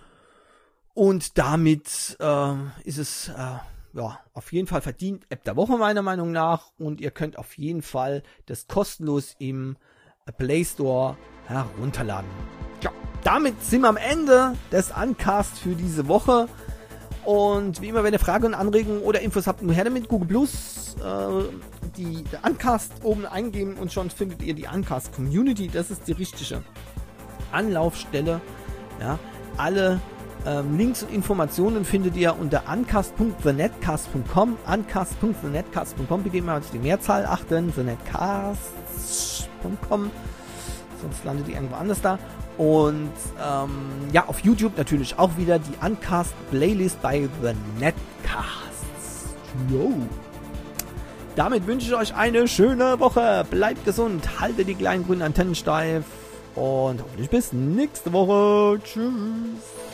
Und damit äh, ist es äh, ja auf jeden Fall verdient App der Woche meiner Meinung nach. Und ihr könnt auf jeden Fall das kostenlos im Play Store herunterladen. Ja, damit sind wir am Ende des Uncast für diese Woche. Und wie immer, wenn ihr Fragen und Anregungen oder Infos habt, nur her damit. Google Plus, äh, die Uncast oben eingeben und schon findet ihr die Uncast Community. Das ist die richtige Anlaufstelle. Ja, alle Ähm, Links und Informationen findet ihr unter uncast punkt the netcast punkt com, uncast punkt the netcast punkt com, bitte immer auf die Mehrzahl achten, the netcast punkt com, sonst landet ihr irgendwo anders da. Und ähm, ja, auf YouTube natürlich auch wieder die Uncast Playlist bei The Netcasts. Yo. Damit wünsche ich euch eine schöne Woche, bleibt gesund, haltet die kleinen grünen Antennen steif und hoffentlich bis nächste Woche. Tschüss.